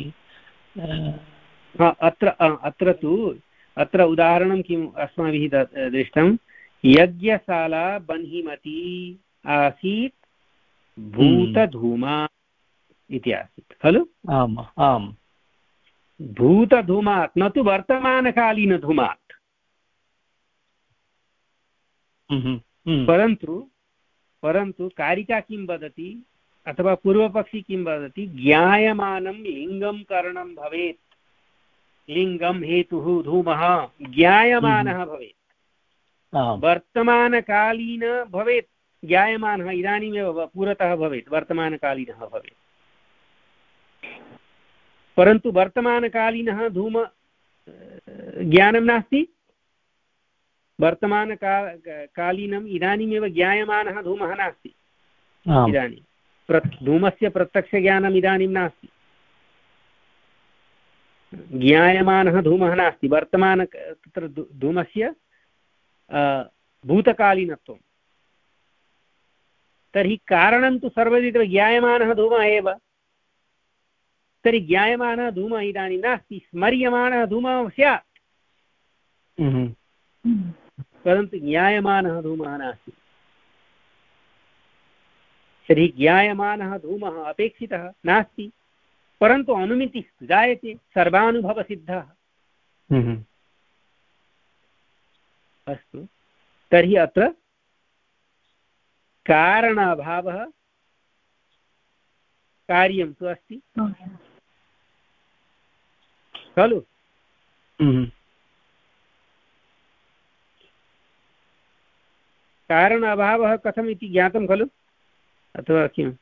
अत्र अत्र तु अत्र उदाहरणं किम् अस्माभिः दृष्टं, यज्ञशाला बन्हीमती आसीत् भूतधूमा इति आसीत् खलु? आम् आम्। भूतधूमात्, न तु वर्तमानकालीनधूमात्। परन्तु परन्तु कारिका किं वदति, अथवा पूर्वपक्षी किं वदति, ज्ञायमानं लिङ्गं करणं भवेत्, लिङ्गं हेतुः धूमः ज्ञायमानः भवेत्, वर्तमानकालीन भवेत्, ज्ञायमानः इदानीमेव पुरतः भवेत्, वर्तमानकालीनः भवेत्। परन्तु वर्तमानकालीनः धूम ज्ञानं नास्ति, वर्तमानकालीनम् इदानीमेव ज्ञायमानः धूमः नास्ति। इदानीं प्र धूमस्य प्रत्यक्षज्ञानम् इदानीं नास्ति, ज्ञायमानः धूमः नास्ति, वर्तमान तत्र धूमस्य भूतकालीनत्वं। तर्हि कारणं तु सर्वदा ज्ञायमानः धूमः एव। तर्हि ज्ञायमानः धूमः इदानीं नास्ति, स्मर्यमाणः धूमः स्यात्, परन्तु ज्ञायमानः धूमः नास्ति। तर्हि ज्ञायमानः धूमः अपेक्षितः नास्ति, परन्तु अनुमितिः जायते, सर्वानुभवसिद्धः। अस्तु, तर्हि अत्र कारणाभावः, कार्यं तु अस्ति खलु? कारण अभावः कथम् इति ज्ञातं खलु? अथवा किम्?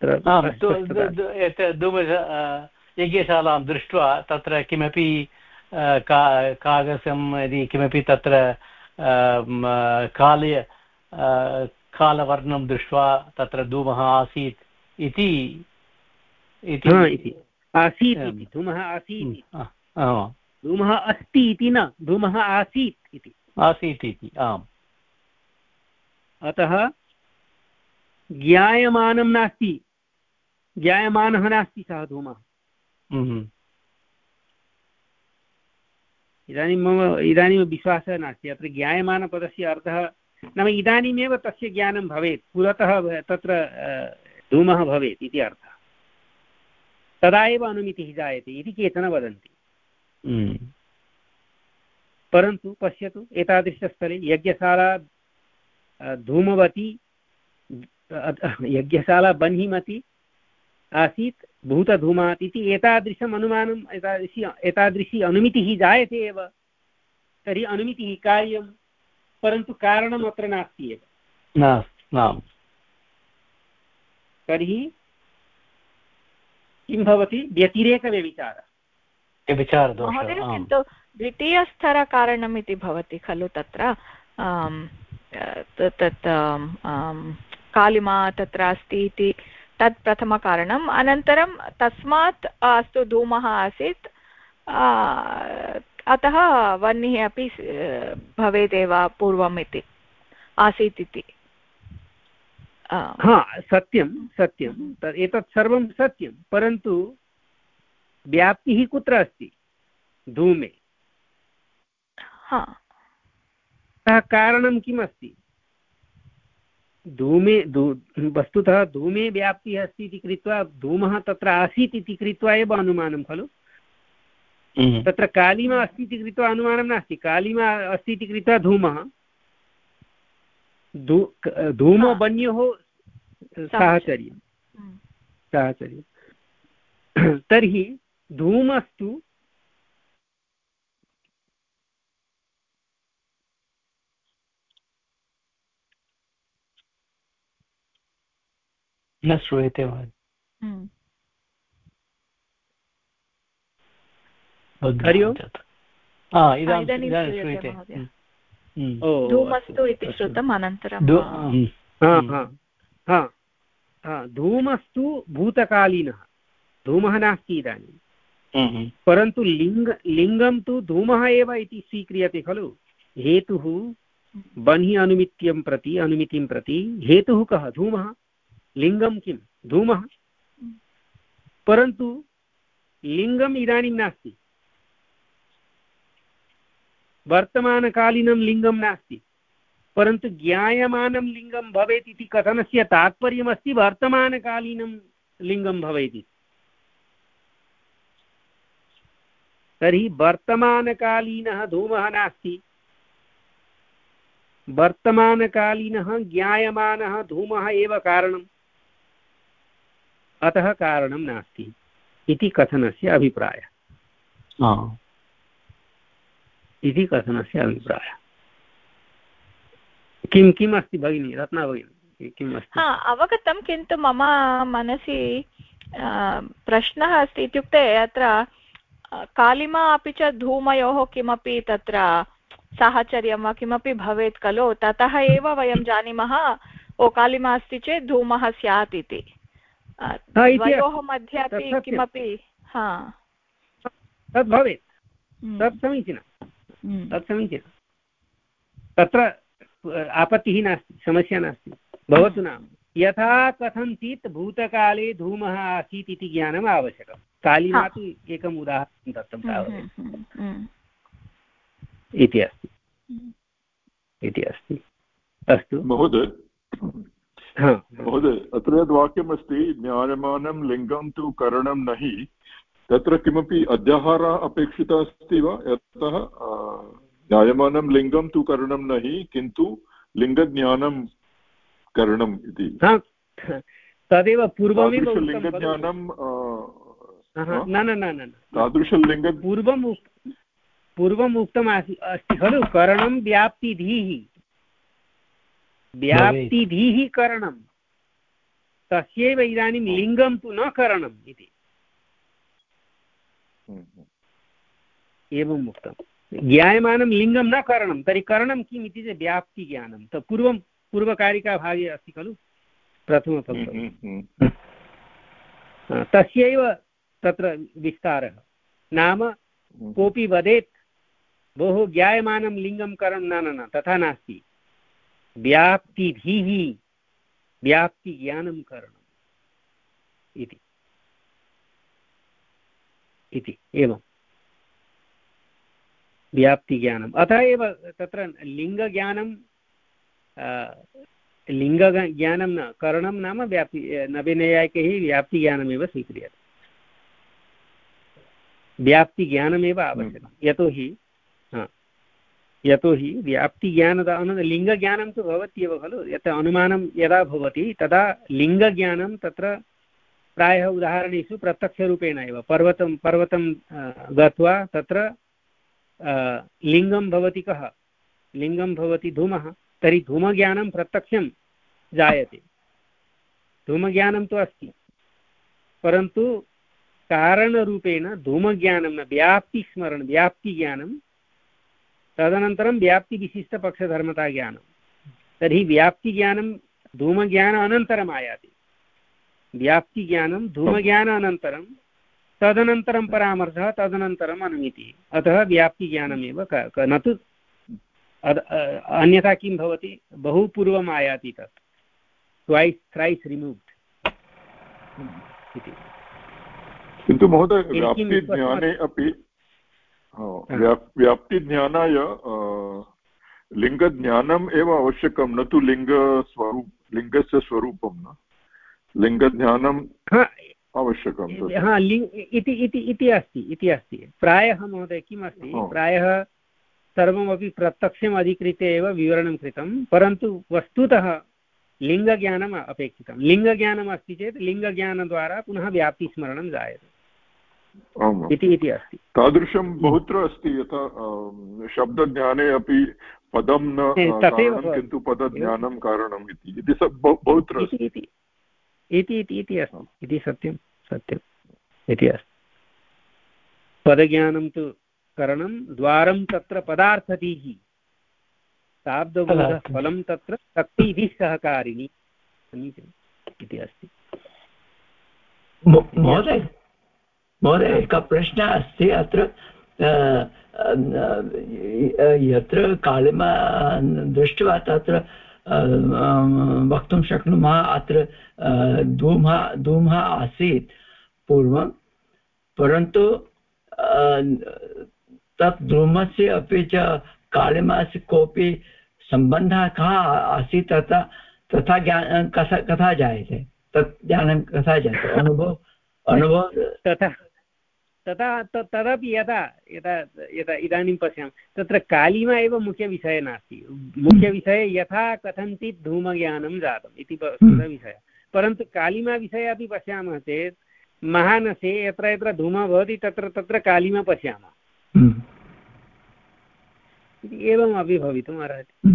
यज्ञशालां दृष्ट्वा तत्र किमपि कागजं यदि किमपि तत्र काले कालवर्णं दृष्ट्वा तत्र धूमः आसीत् इति आसीत् इति, धूमः आसीत्, धूमः अस्ति इति न, धूमः आसीत् इति, आसीत् इति। आम्। अतः ज्ञायमानं नास्ति, ज्ञायमानः नास्ति सः धूमः। इदानीं मम इदानीं विश्वासः नास्ति, अत्र ज्ञायमानपदस्य अर्थः नाम इदानीमेव तस्य ज्ञानं भवेत्, पुरतः तत्र धूमः भवेत् इति अर्थः, तदा एव अनुमितिः जायते इति केचन वदन्ति। परन्तु पश्यतु एतादृशस्थले यज्ञशाला धूमवती यज्ञशाला बह्निमती आसीत् भूतधूमात् इति एतादृशम् अनुमानम् एतादृशी एतादृशी अनुमितिः जायते एव। तर्हि अनुमितिः कार्यं, परन्तु कारणम् अत्र नास्ति एव। तर्हि किं भवति? व्यतिरेकव्यभिचारः। महोदय, किन्तु द्वितीयस्तरकारणम् इति भवति खलु तत्र तत् कालिमा तत्र अस्ति इति तत् प्रथमकारणम्। अनन्तरं तस्मात् अस्तु धूमः आसीत्, अतः वह्निः अपि भवेदेव पूर्वम् इति आसीत् इति। हा, सत्यं सत्यं, एतत् सर्वं सत्यं, परन्तु व्याप्तिः कुत्र अस्ति? धूमे। हा, कारणं किम् अस्ति? धूमे वस्तुतः धूमे व्याप्तिः अस्ति इति कृत्वा धूमः तत्र आसीत् इति कृत्वा एव अनुमानं खलु। तत्र कालिमा अस्ति इति कृत्वा अनुमानं नास्ति। कालिमा अस्ति इति कृत्वा धूमः धूमवन्योः साहचर्यं साहचर्यं तर्हि धूमस्तु न श्रूयते वा? हरि ओम्। इदानीं श्रूयते महोदय। धूमस्तु इति श्रुतम्। अनन्तरं धूमस्तु भूतकालीनः, धूमः नास्ति इदानीं, परन्तु लिङ्ग लिङ्गं तु धूमः एव इति स्वीक्रियते खलु। हेतुः बह्नि अनुमित्यं प्रति अनुमितिं प्रति हेतुः कः? धूमः। लिङ्गं किं? धूमः। परन्तु लिङ्गम् इदानीं नास्ति, वर्तमानकालीनं लिङ्गं नास्ति, परन्तु ज्ञायमानं लिङ्गं भवेत् इति कथनस्य तात्पर्यमस्ति वर्तमानकालीनं लिङ्गं भवेत् इति। तर्हि वर्तमानकालीनः धूमः नास्ति, वर्तमानकालीनः ज्ञायमानः धूमः एव कारणम्, अतः कारणं नास्ति इति कथनस्य अभिप्रायः इति कथनस्य अभिप्रायः। किं किम् अस्ति भगिनी, रत्ना भगिनी, किम् अस्ति? हा, अवगतं, किन्तु मम मनसि प्रश्नः अस्ति। इत्युक्ते अत्र कालिमा अपि च धूमयोः किमपि तत्र साहचर्यं वा किमपि भवेत् खलु, ततः एव वयं जानीमः ओ कालिमा अस्ति चेत् धूमः स्यात् इति। द्वयोः मध्ये अपि किमपि तद् भवेत्, तत् समीचीनं, तत् समीचीनं, तत्र आपत्तिः नास्ति, समस्या नास्ति। भवतु नाम यथा कथञ्चित् भूतकाले धूमः आसीत् इति ज्ञानम् आवश्यकं। कालिमा तु एकम् उदाहरणं दत्तं तावदेव इति अस्ति इति अस्ति। अस्तु महोदय, महोदय, अत्र यद् वाक्यमस्ति ज्ञायमानं लिङ्गं तु करणं नहि, तत्र किमपि अध्याहारः अपेक्षितः अस्ति वा? यतः ज्ञायमानं लिङ्गं तु करणं नहि, किन्तु लिङ्गज्ञानं करणम् इति। तदेव पूर्वमेव लिङ्गज्ञानं न न न न तादृशलिङ्ग पूर्वम् पूर्वम् उक्तम् अस्ति खलु, करणं व्याप्तिधीः, व्याप्तिधीः करणं, तस्यैव इदानीं लिङ्गं तु न करणम् इति एवम् उक्तं। ज्ञायमानं लिङ्गं न करणं, तर्हि करणं किम् इति चेत् व्याप्तिज्ञानं। तत् पूर्वं पूर्वकारिकाभागे अस्ति खलु प्रथमपङ्क्तौ, तस्यैव तत्र विस्तारः। नाम कोऽपि वदेत् भोः ज्ञायमानं लिङ्गं करणं, न न न तथा नास्ति, व्याप्तिधीः व्याप्तिज्ञानं करणम् इति इति एवं व्याप्तिज्ञानम्। अतः एव तत्र लिङ्गज्ञानं लिङ्गज्ञानं न करणं नाम व्याप्ति, नवीनैयायिकैः व्याप्तिज्ञानमेव स्वीक्रियते, व्याप्तिज्ञानमेव आवश्यकं। यतोहि यतोहि व्याप्तिज्ञानदान लिङ्गज्ञानं तु भवत्येव खलु। यत् अनुमानं यदा भवति तदा लिङ्गज्ञानं तत्र प्रायः उदाहरणेषु प्रत्यक्षरूपेण एव पर्वतं पर्वतं गत्वा तत्र लिङ्गं भवति कः, लिङ्गं भवति धूमः, तर्हि धूमज्ञानं प्रत्यक्षं जायते, धूमज्ञानं तु अस्ति, परन्तु कारणरूपेण धूमज्ञानं न व्याप्तिस्मरण व्याप्तिज्ञानं, तदनन्तरं व्याप्तिविशिष्टपक्षधर्मताज्ञानं। तर्हि व्याप्तिज्ञानं धूमज्ञान अनन्तरम् आयाति, व्याप्तिज्ञानं धूमज्ञान अनन्तरं, तदनन्तरं परामर्शः, तदनन्तरम् अनुमितिः। अतः व्याप्तिज्ञानमेव न तु अन्यथा किं भवति, बहु पूर्वम् आयाति तत्, ट्वैस् थ्रैस् रिमूव्ड् इति। किन्तु महोदय व्याप्तिज्ञाने अपि व्याप्तिज्ञानाय लिङ्गज्ञानम् एव आवश्यकं, न तु लिङ्गस्वरूप लिङ्गस्य स्वरूपं न, लिङ्गज्ञानं आवश्यकं इति इति इति अस्ति इति अस्ति प्रायः महोदय किम् अस्ति, प्रायः सर्वमपि प्रत्यक्षम् अधिकृत्य एव विवरणं कृतं, परन्तु वस्तुतः लिङ्गज्ञानम् अपेक्षितं। लिङ्गज्ञानम् अस्ति चेत् लिङ्गज्ञानद्वारा पुनः व्याप्तिस्मरणं जायते इति इति अस्ति। तादृशं बहुत्र अस्ति, यथा शब्दज्ञाने अपि पदं न कारणं किन्तु पदज्ञानं कारणम् इति इति बहुत्र अस्ति इति इति इति अस्ति इति सत्यं सत्यम् इति अस्ति। पदज्ञानं तु करणं, द्वारं तत्र पदार्थतिः, शाब्दबोधः फलं तत्र शक्तिभिः सहकारिणी समीचीनम् इति अस्ति। महोदय महोदय एकः प्रश्नः अस्ति अत्र, यत्र कालिमा दृष्ट्वा तत्र वक्तुं शक्नुमः अत्र धूमः धूमः आसीत् पूर्वं, परन्तु तत् धूमस्य अपि च कालिमास्य कोऽपि सम्बन्धः कः आसीत्, तथा तथा ज्ञानं कथा कथा जायते, तत् ज्ञानं कथा जायते, अनुभव अनुभव तथा तथा तदपि यदा यदा यदा इदानीं पश्यामः तत्र कालिमा एव मुख्यविषयः नास्ति, मुख्यविषये यथा कथञ्चित् धूमज्ञानं जातम् इति विषयः, परन्तु कालिमाविषये अपि पश्यामः चेत् महानसे यत्र यत्र धूमः भवति तत्र तत्र कालिमा पश्यामः एवमपि भवितुम् अर्हति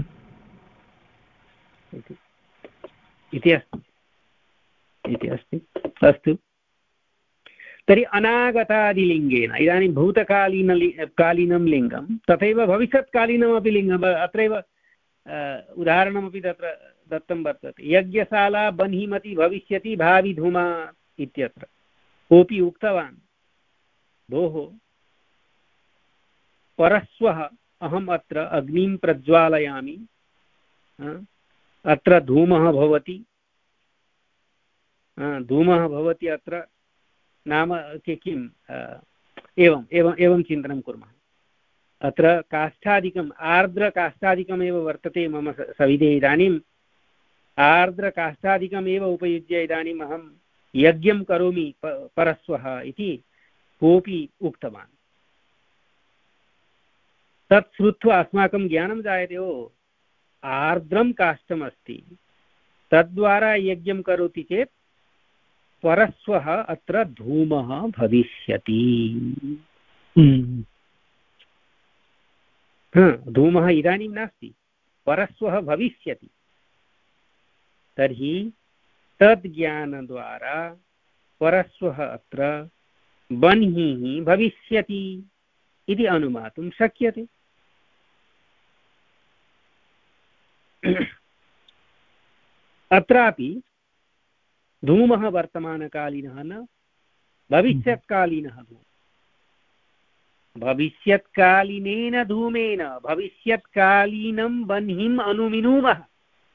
इति अस्ति इति अस्ति। अस्तु, तर्हि अनागतादिलिङ्गेन इदानीं भूतकालीन कालीनं लिङ्गं तथैव भविष्यत्कालीनमपि लिङ्गम् अत्रैव उदाहरणमपि तत्र दत्तं वर्तते। यज्ञशाला बह्निमति भविष्यति भावि धूमा इत्यत्र कोऽपि उक्तवान्, भोः परश्वः अहम् अत्र अग्निं प्रज्वालयामि, अत्र धूमः भवति, धूमः भवति अत्र, नाम किम् एवम् एवम् एवं चिन्तनं कुर्मः। अत्र काष्ठादिकम् आर्द्रकाष्ठादिकमेव वर्तते मम सविधे, इदानीम् आर्द्रकाष्ठादिकमेव उपयुज्य इदानीम् अहं यज्ञं करोमि परश्वः इति कोऽपि उक्तवान्। तत् श्रुत्वा अस्माकं ज्ञानं जायते, ओ आर्द्रं काष्ठमस्ति, तद्वारा यज्ञं करोति चेत् परश्वः अत्र धूमः भविष्यति। धूमः इदानीं नास्ति, परश्वः भविष्यति। तर्हि तद्ज्ञानद्वारा परश्वः अत्र बह्निः भविष्यति इति अनुमातुं शक्यते। अत्रापि धूमः वर्तमानकालीनः न, भविष्यत्कालीनः धूमः। भविष्यत्कालीनेन धूमेन भविष्यत्कालीनं बह्निम् अनुमिनुमः,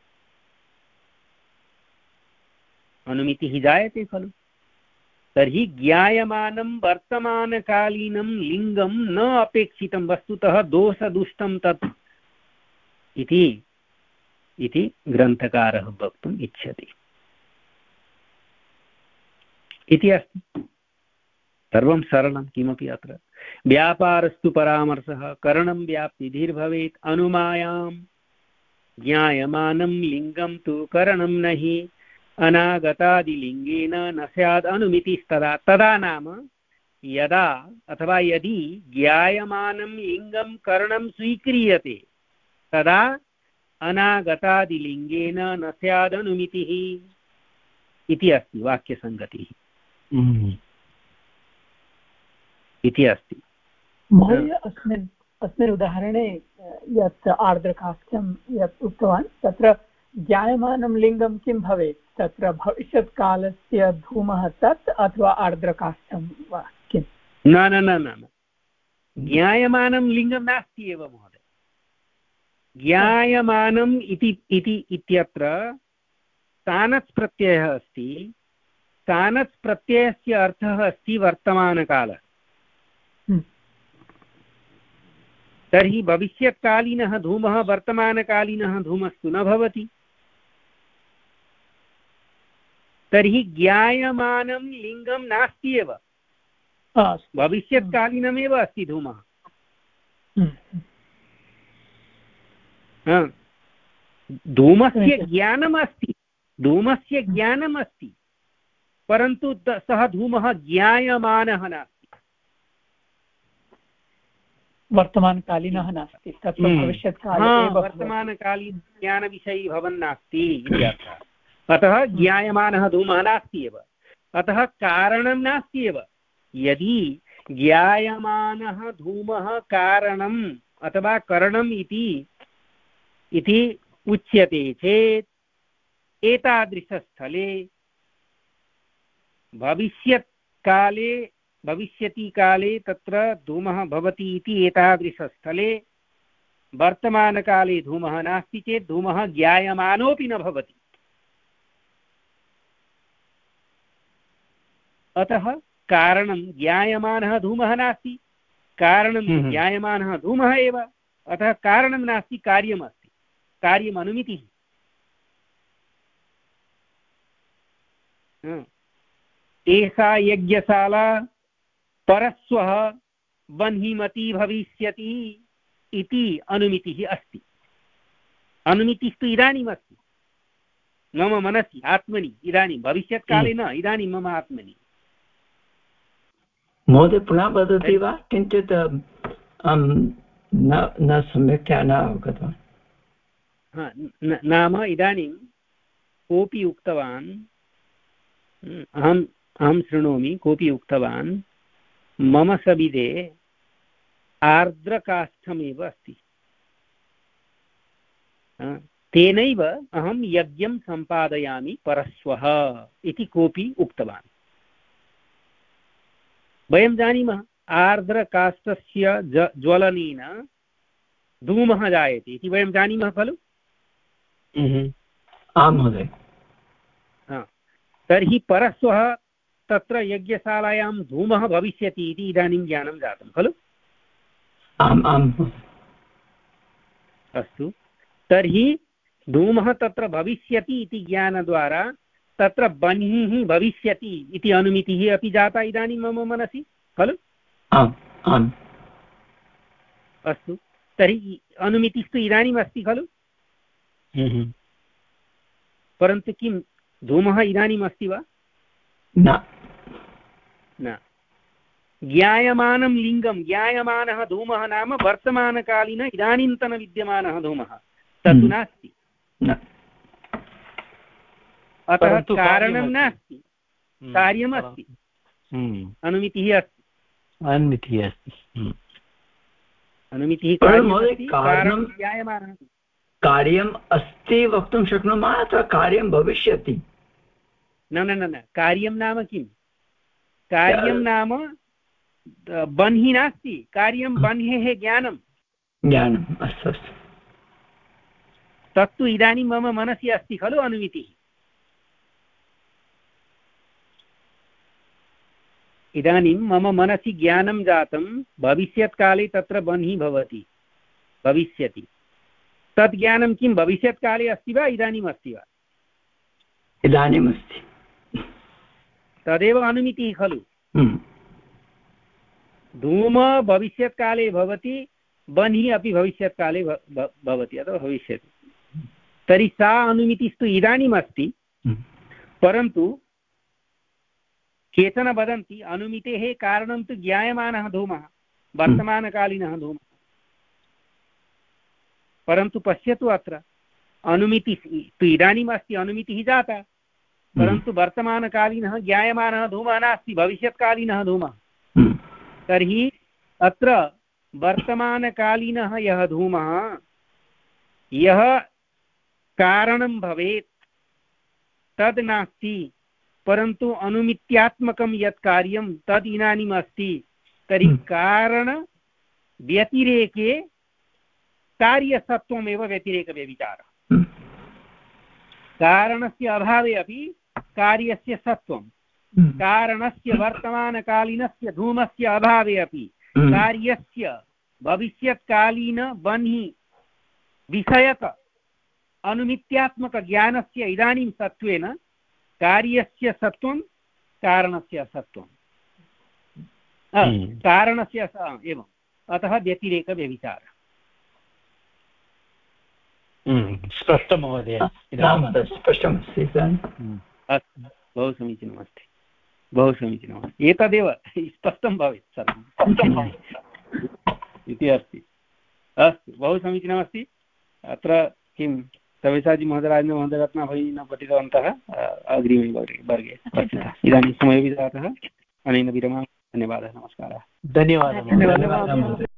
अनुमितिः जायते खलु। तर्हि ज्ञायमानं वर्तमानकालीनं लिङ्गं न अपेक्षितं, वस्तुतः दोषदुष्टं तत् इति इति ग्रन्थकारः वक्तुम् इच्छति इति अस्ति। सर्वं सरलं किमपि अत्र व्यापारस्तु परामर्शः करणं व्याप्तिधिर्भवेत् अनुमायां ज्ञायमानं लिङ्गं तु करणं न हि अनागतादिलिङ्गेन न स्याद् अनुमितिस्तदा तदा नाम यदा अथवा यदि ज्ञायमानं लिङ्गं करणं स्वीक्रियते तदा अनागतादिलिङ्गेन न स्याद् अनुमितिः इति अस्ति वाक्यसङ्गतिः इति अस्ति। महोदय अस्मिन् अस्मिन् उदाहरणे यत् आर्द्रकाष्ठं यत् उक्तवान् तत्र ज्ञायमानं लिङ्गं किं भवेत् तत्र भविष्यत्कालस्य धूमः तत् अथवा आर्द्रकाष्ठं वा किं? न न न न ज्ञायमानं लिङ्गं नास्ति एव महोदय। ज्ञायमानम् इति इति इत्यत्र सानस् प्रत्ययः अस्ति। सानस् प्रत्ययस्य अर्थः अस्ति वर्तमानकालः। तर्हि भविष्यत्कालीनः धूमः वर्तमानकालीनः धूमस्तु न भवति। तर्हि ज्ञायमानं लिङ्गं नास्ति एव, भविष्यत्कालीनमेव अस्ति धूमः। धूमस्य ज्ञानम् अस्ति, धूमस्य ज्ञानम् अस्ति, परन्तु सः धूमः ज्ञायमानः नास्ति, वर्तमानकालीनः नास्ति। तत्र भविष्यत्काले वर्तमानकालीन ज्ञानविषयी भवन् नास्ति इति अर्थः। अतः ज्ञायमानः धूमः नास्ति एव, अतः कारणं नास्ति एव। यदि ज्ञायमानः धूमः कारणम् अथवा करणम् इति इति उच्यते चेत् एतादृशस्थले भविष्यत्काले भविष्यति काले तत्र धूमः भवति इति एतादृशस्थले वर्तमानकाले धूमः नास्ति चेत् धूमः ज्ञायमानोऽपि न भवति। अतः कारणं ज्ञायमानः धूमः नास्ति, कारणं ज्ञायमानः धूमः एव, अतः कारणं नास्ति, कार्यमस्ति, कार्यम् अनुमितिः। एषा यज्ञशाला परस्वः बह्निमती भविष्यति इति अनुमितिः अस्ति। अनुमितिस्तु इदानीम् अस्ति मम मनसि, आत्मनि, इदानीं, भविष्यत्काले न, इदानीं मम आत्मनि। महोदय पुनः वदति वा? किञ्चित् न सम्यक्तया न अवगतवान्। नाम इदानीं कोऽपि उक्तवान्, अहम् अहं शृणोमि, कोऽपि उक्तवान् मम सविधे आर्द्रकाष्ठमेव अस्ति, तेनैव अहं यज्ञं सम्पादयामि परस्वः इति कोऽपि उक्तवान्। वयं जानीमः आर्द्रकाष्ठस्य ज्वलनेन धूमः जायते इति वयं जानीमः खलु? आं महोदय। तर्हि परस्वः तत्र यज्ञशालायां धूमः भविष्यति इति इदानीं ज्ञानं जातं खलु? आम् आम्। अस्तु, तर्हि धूमः तत्र भविष्यति इति ज्ञानद्वारा तत्र बह्निः भविष्यति इति अनुमितिः अपि जाता इदानीं मम मनसि खलु? आम् आम्। अस्तु, तर्हि अनुमितिस्तु इदानीम् अस्ति खलु? परन्तु किं धूमः इदानीम् अस्ति वा? न न। ज्ञायमानं लिङ्गं, ज्ञायमानः धूमः नाम वर्तमानकालीन इदानीन्तन विद्यमानः धूमः तत् नास्ति। अतः कारणं नास्ति, कार्यमस्ति, अनुमितिः अस्ति। अनुमितिः अस्ति अनुमितिः कार्यम् अस्ति वक्तुं शक्नुमः अथवा कार्यं भविष्यति? न न न कार्यं नाम किं? कार्यं नाम बह्निः नास्ति, कार्यं बह्नेः ज्ञानं। ज्ञानम्, अस्तु अस्तु। तत्तु इदानीं मम मनसि अस्ति खलु अनुमितिः। इदानीं मम मनसि ज्ञानं जातं भविष्यत्काले तत्र बह्निः भवति, भविष्यति। तत् ज्ञानं किं भविष्यत्काले अस्ति वा इदानीम् अस्ति वा? इदानीम् अस्ति। तदेव अनुमितिः खलु। धूम भविष्यत्काले भवति, बन्हि अपि भविष्यत्काले भवति अथवा भविष्यति। तर्हि सा अनुमितिस्तु इदानीम् अस्ति, परन्तु केचन वदन्ति अनुमितेः कारणं तु ज्ञायमानः धूमः, वर्तमानकालीनः धूमः। परन्तु पश्यतु अत्र अनुमितिः तु इदानीम् अस्ति, अनुमितिः जाता, परन्तु वर्तमानकालीनः ज्ञायमानः धूमः नास्ति, भविष्यत्कालीनः धूमः। तर्हि अत्र वर्तमानकालीनः यः धूमः, यः कारणं भवेत् तद् नास्ति, परन्तु अनुमित्यात्मकं यत् कार्यं तद् इदानीम् अस्ति। तर्हि कारणव्यतिरेके कार्यसत्त्वमेव व्यतिरेकव्यभिचारः। कारणस्य अभावे अपि कार्यस्य सत्त्वं, कारणस्य वर्तमानकालीनस्य धूमस्य अभावे अपि कार्यस्य भविष्यत्कालीन बन्हि विषयक अनुमित्यात्मकज्ञानस्य इदानीं सत्त्वेन कार्यस्य सत्त्वं कारणस्य असत्त्वं, कारणस्य एवम्, अतः व्यतिरेकव्यभिचारः। स्पष्टं महोदय, स्पष्टमस्ति। अस्तु, बहु समीचीनमस्ति, बहु समीचीनमस्ति। एतदेव स्पष्टं भवेत् सर्वम् इति अस्ति। अस्तु, बहु समीचीनमस्ति। अत्र किं सव्यसाची महोदय, राजेन्द्र महोदय, रत्ना भगिनी न पठितवन्तः, अग्रिमे वर्गे पठितः। इदानीं समयः जातः, अनेन विरमामः। धन्यवादः, नमस्कारः। धन्यवादः।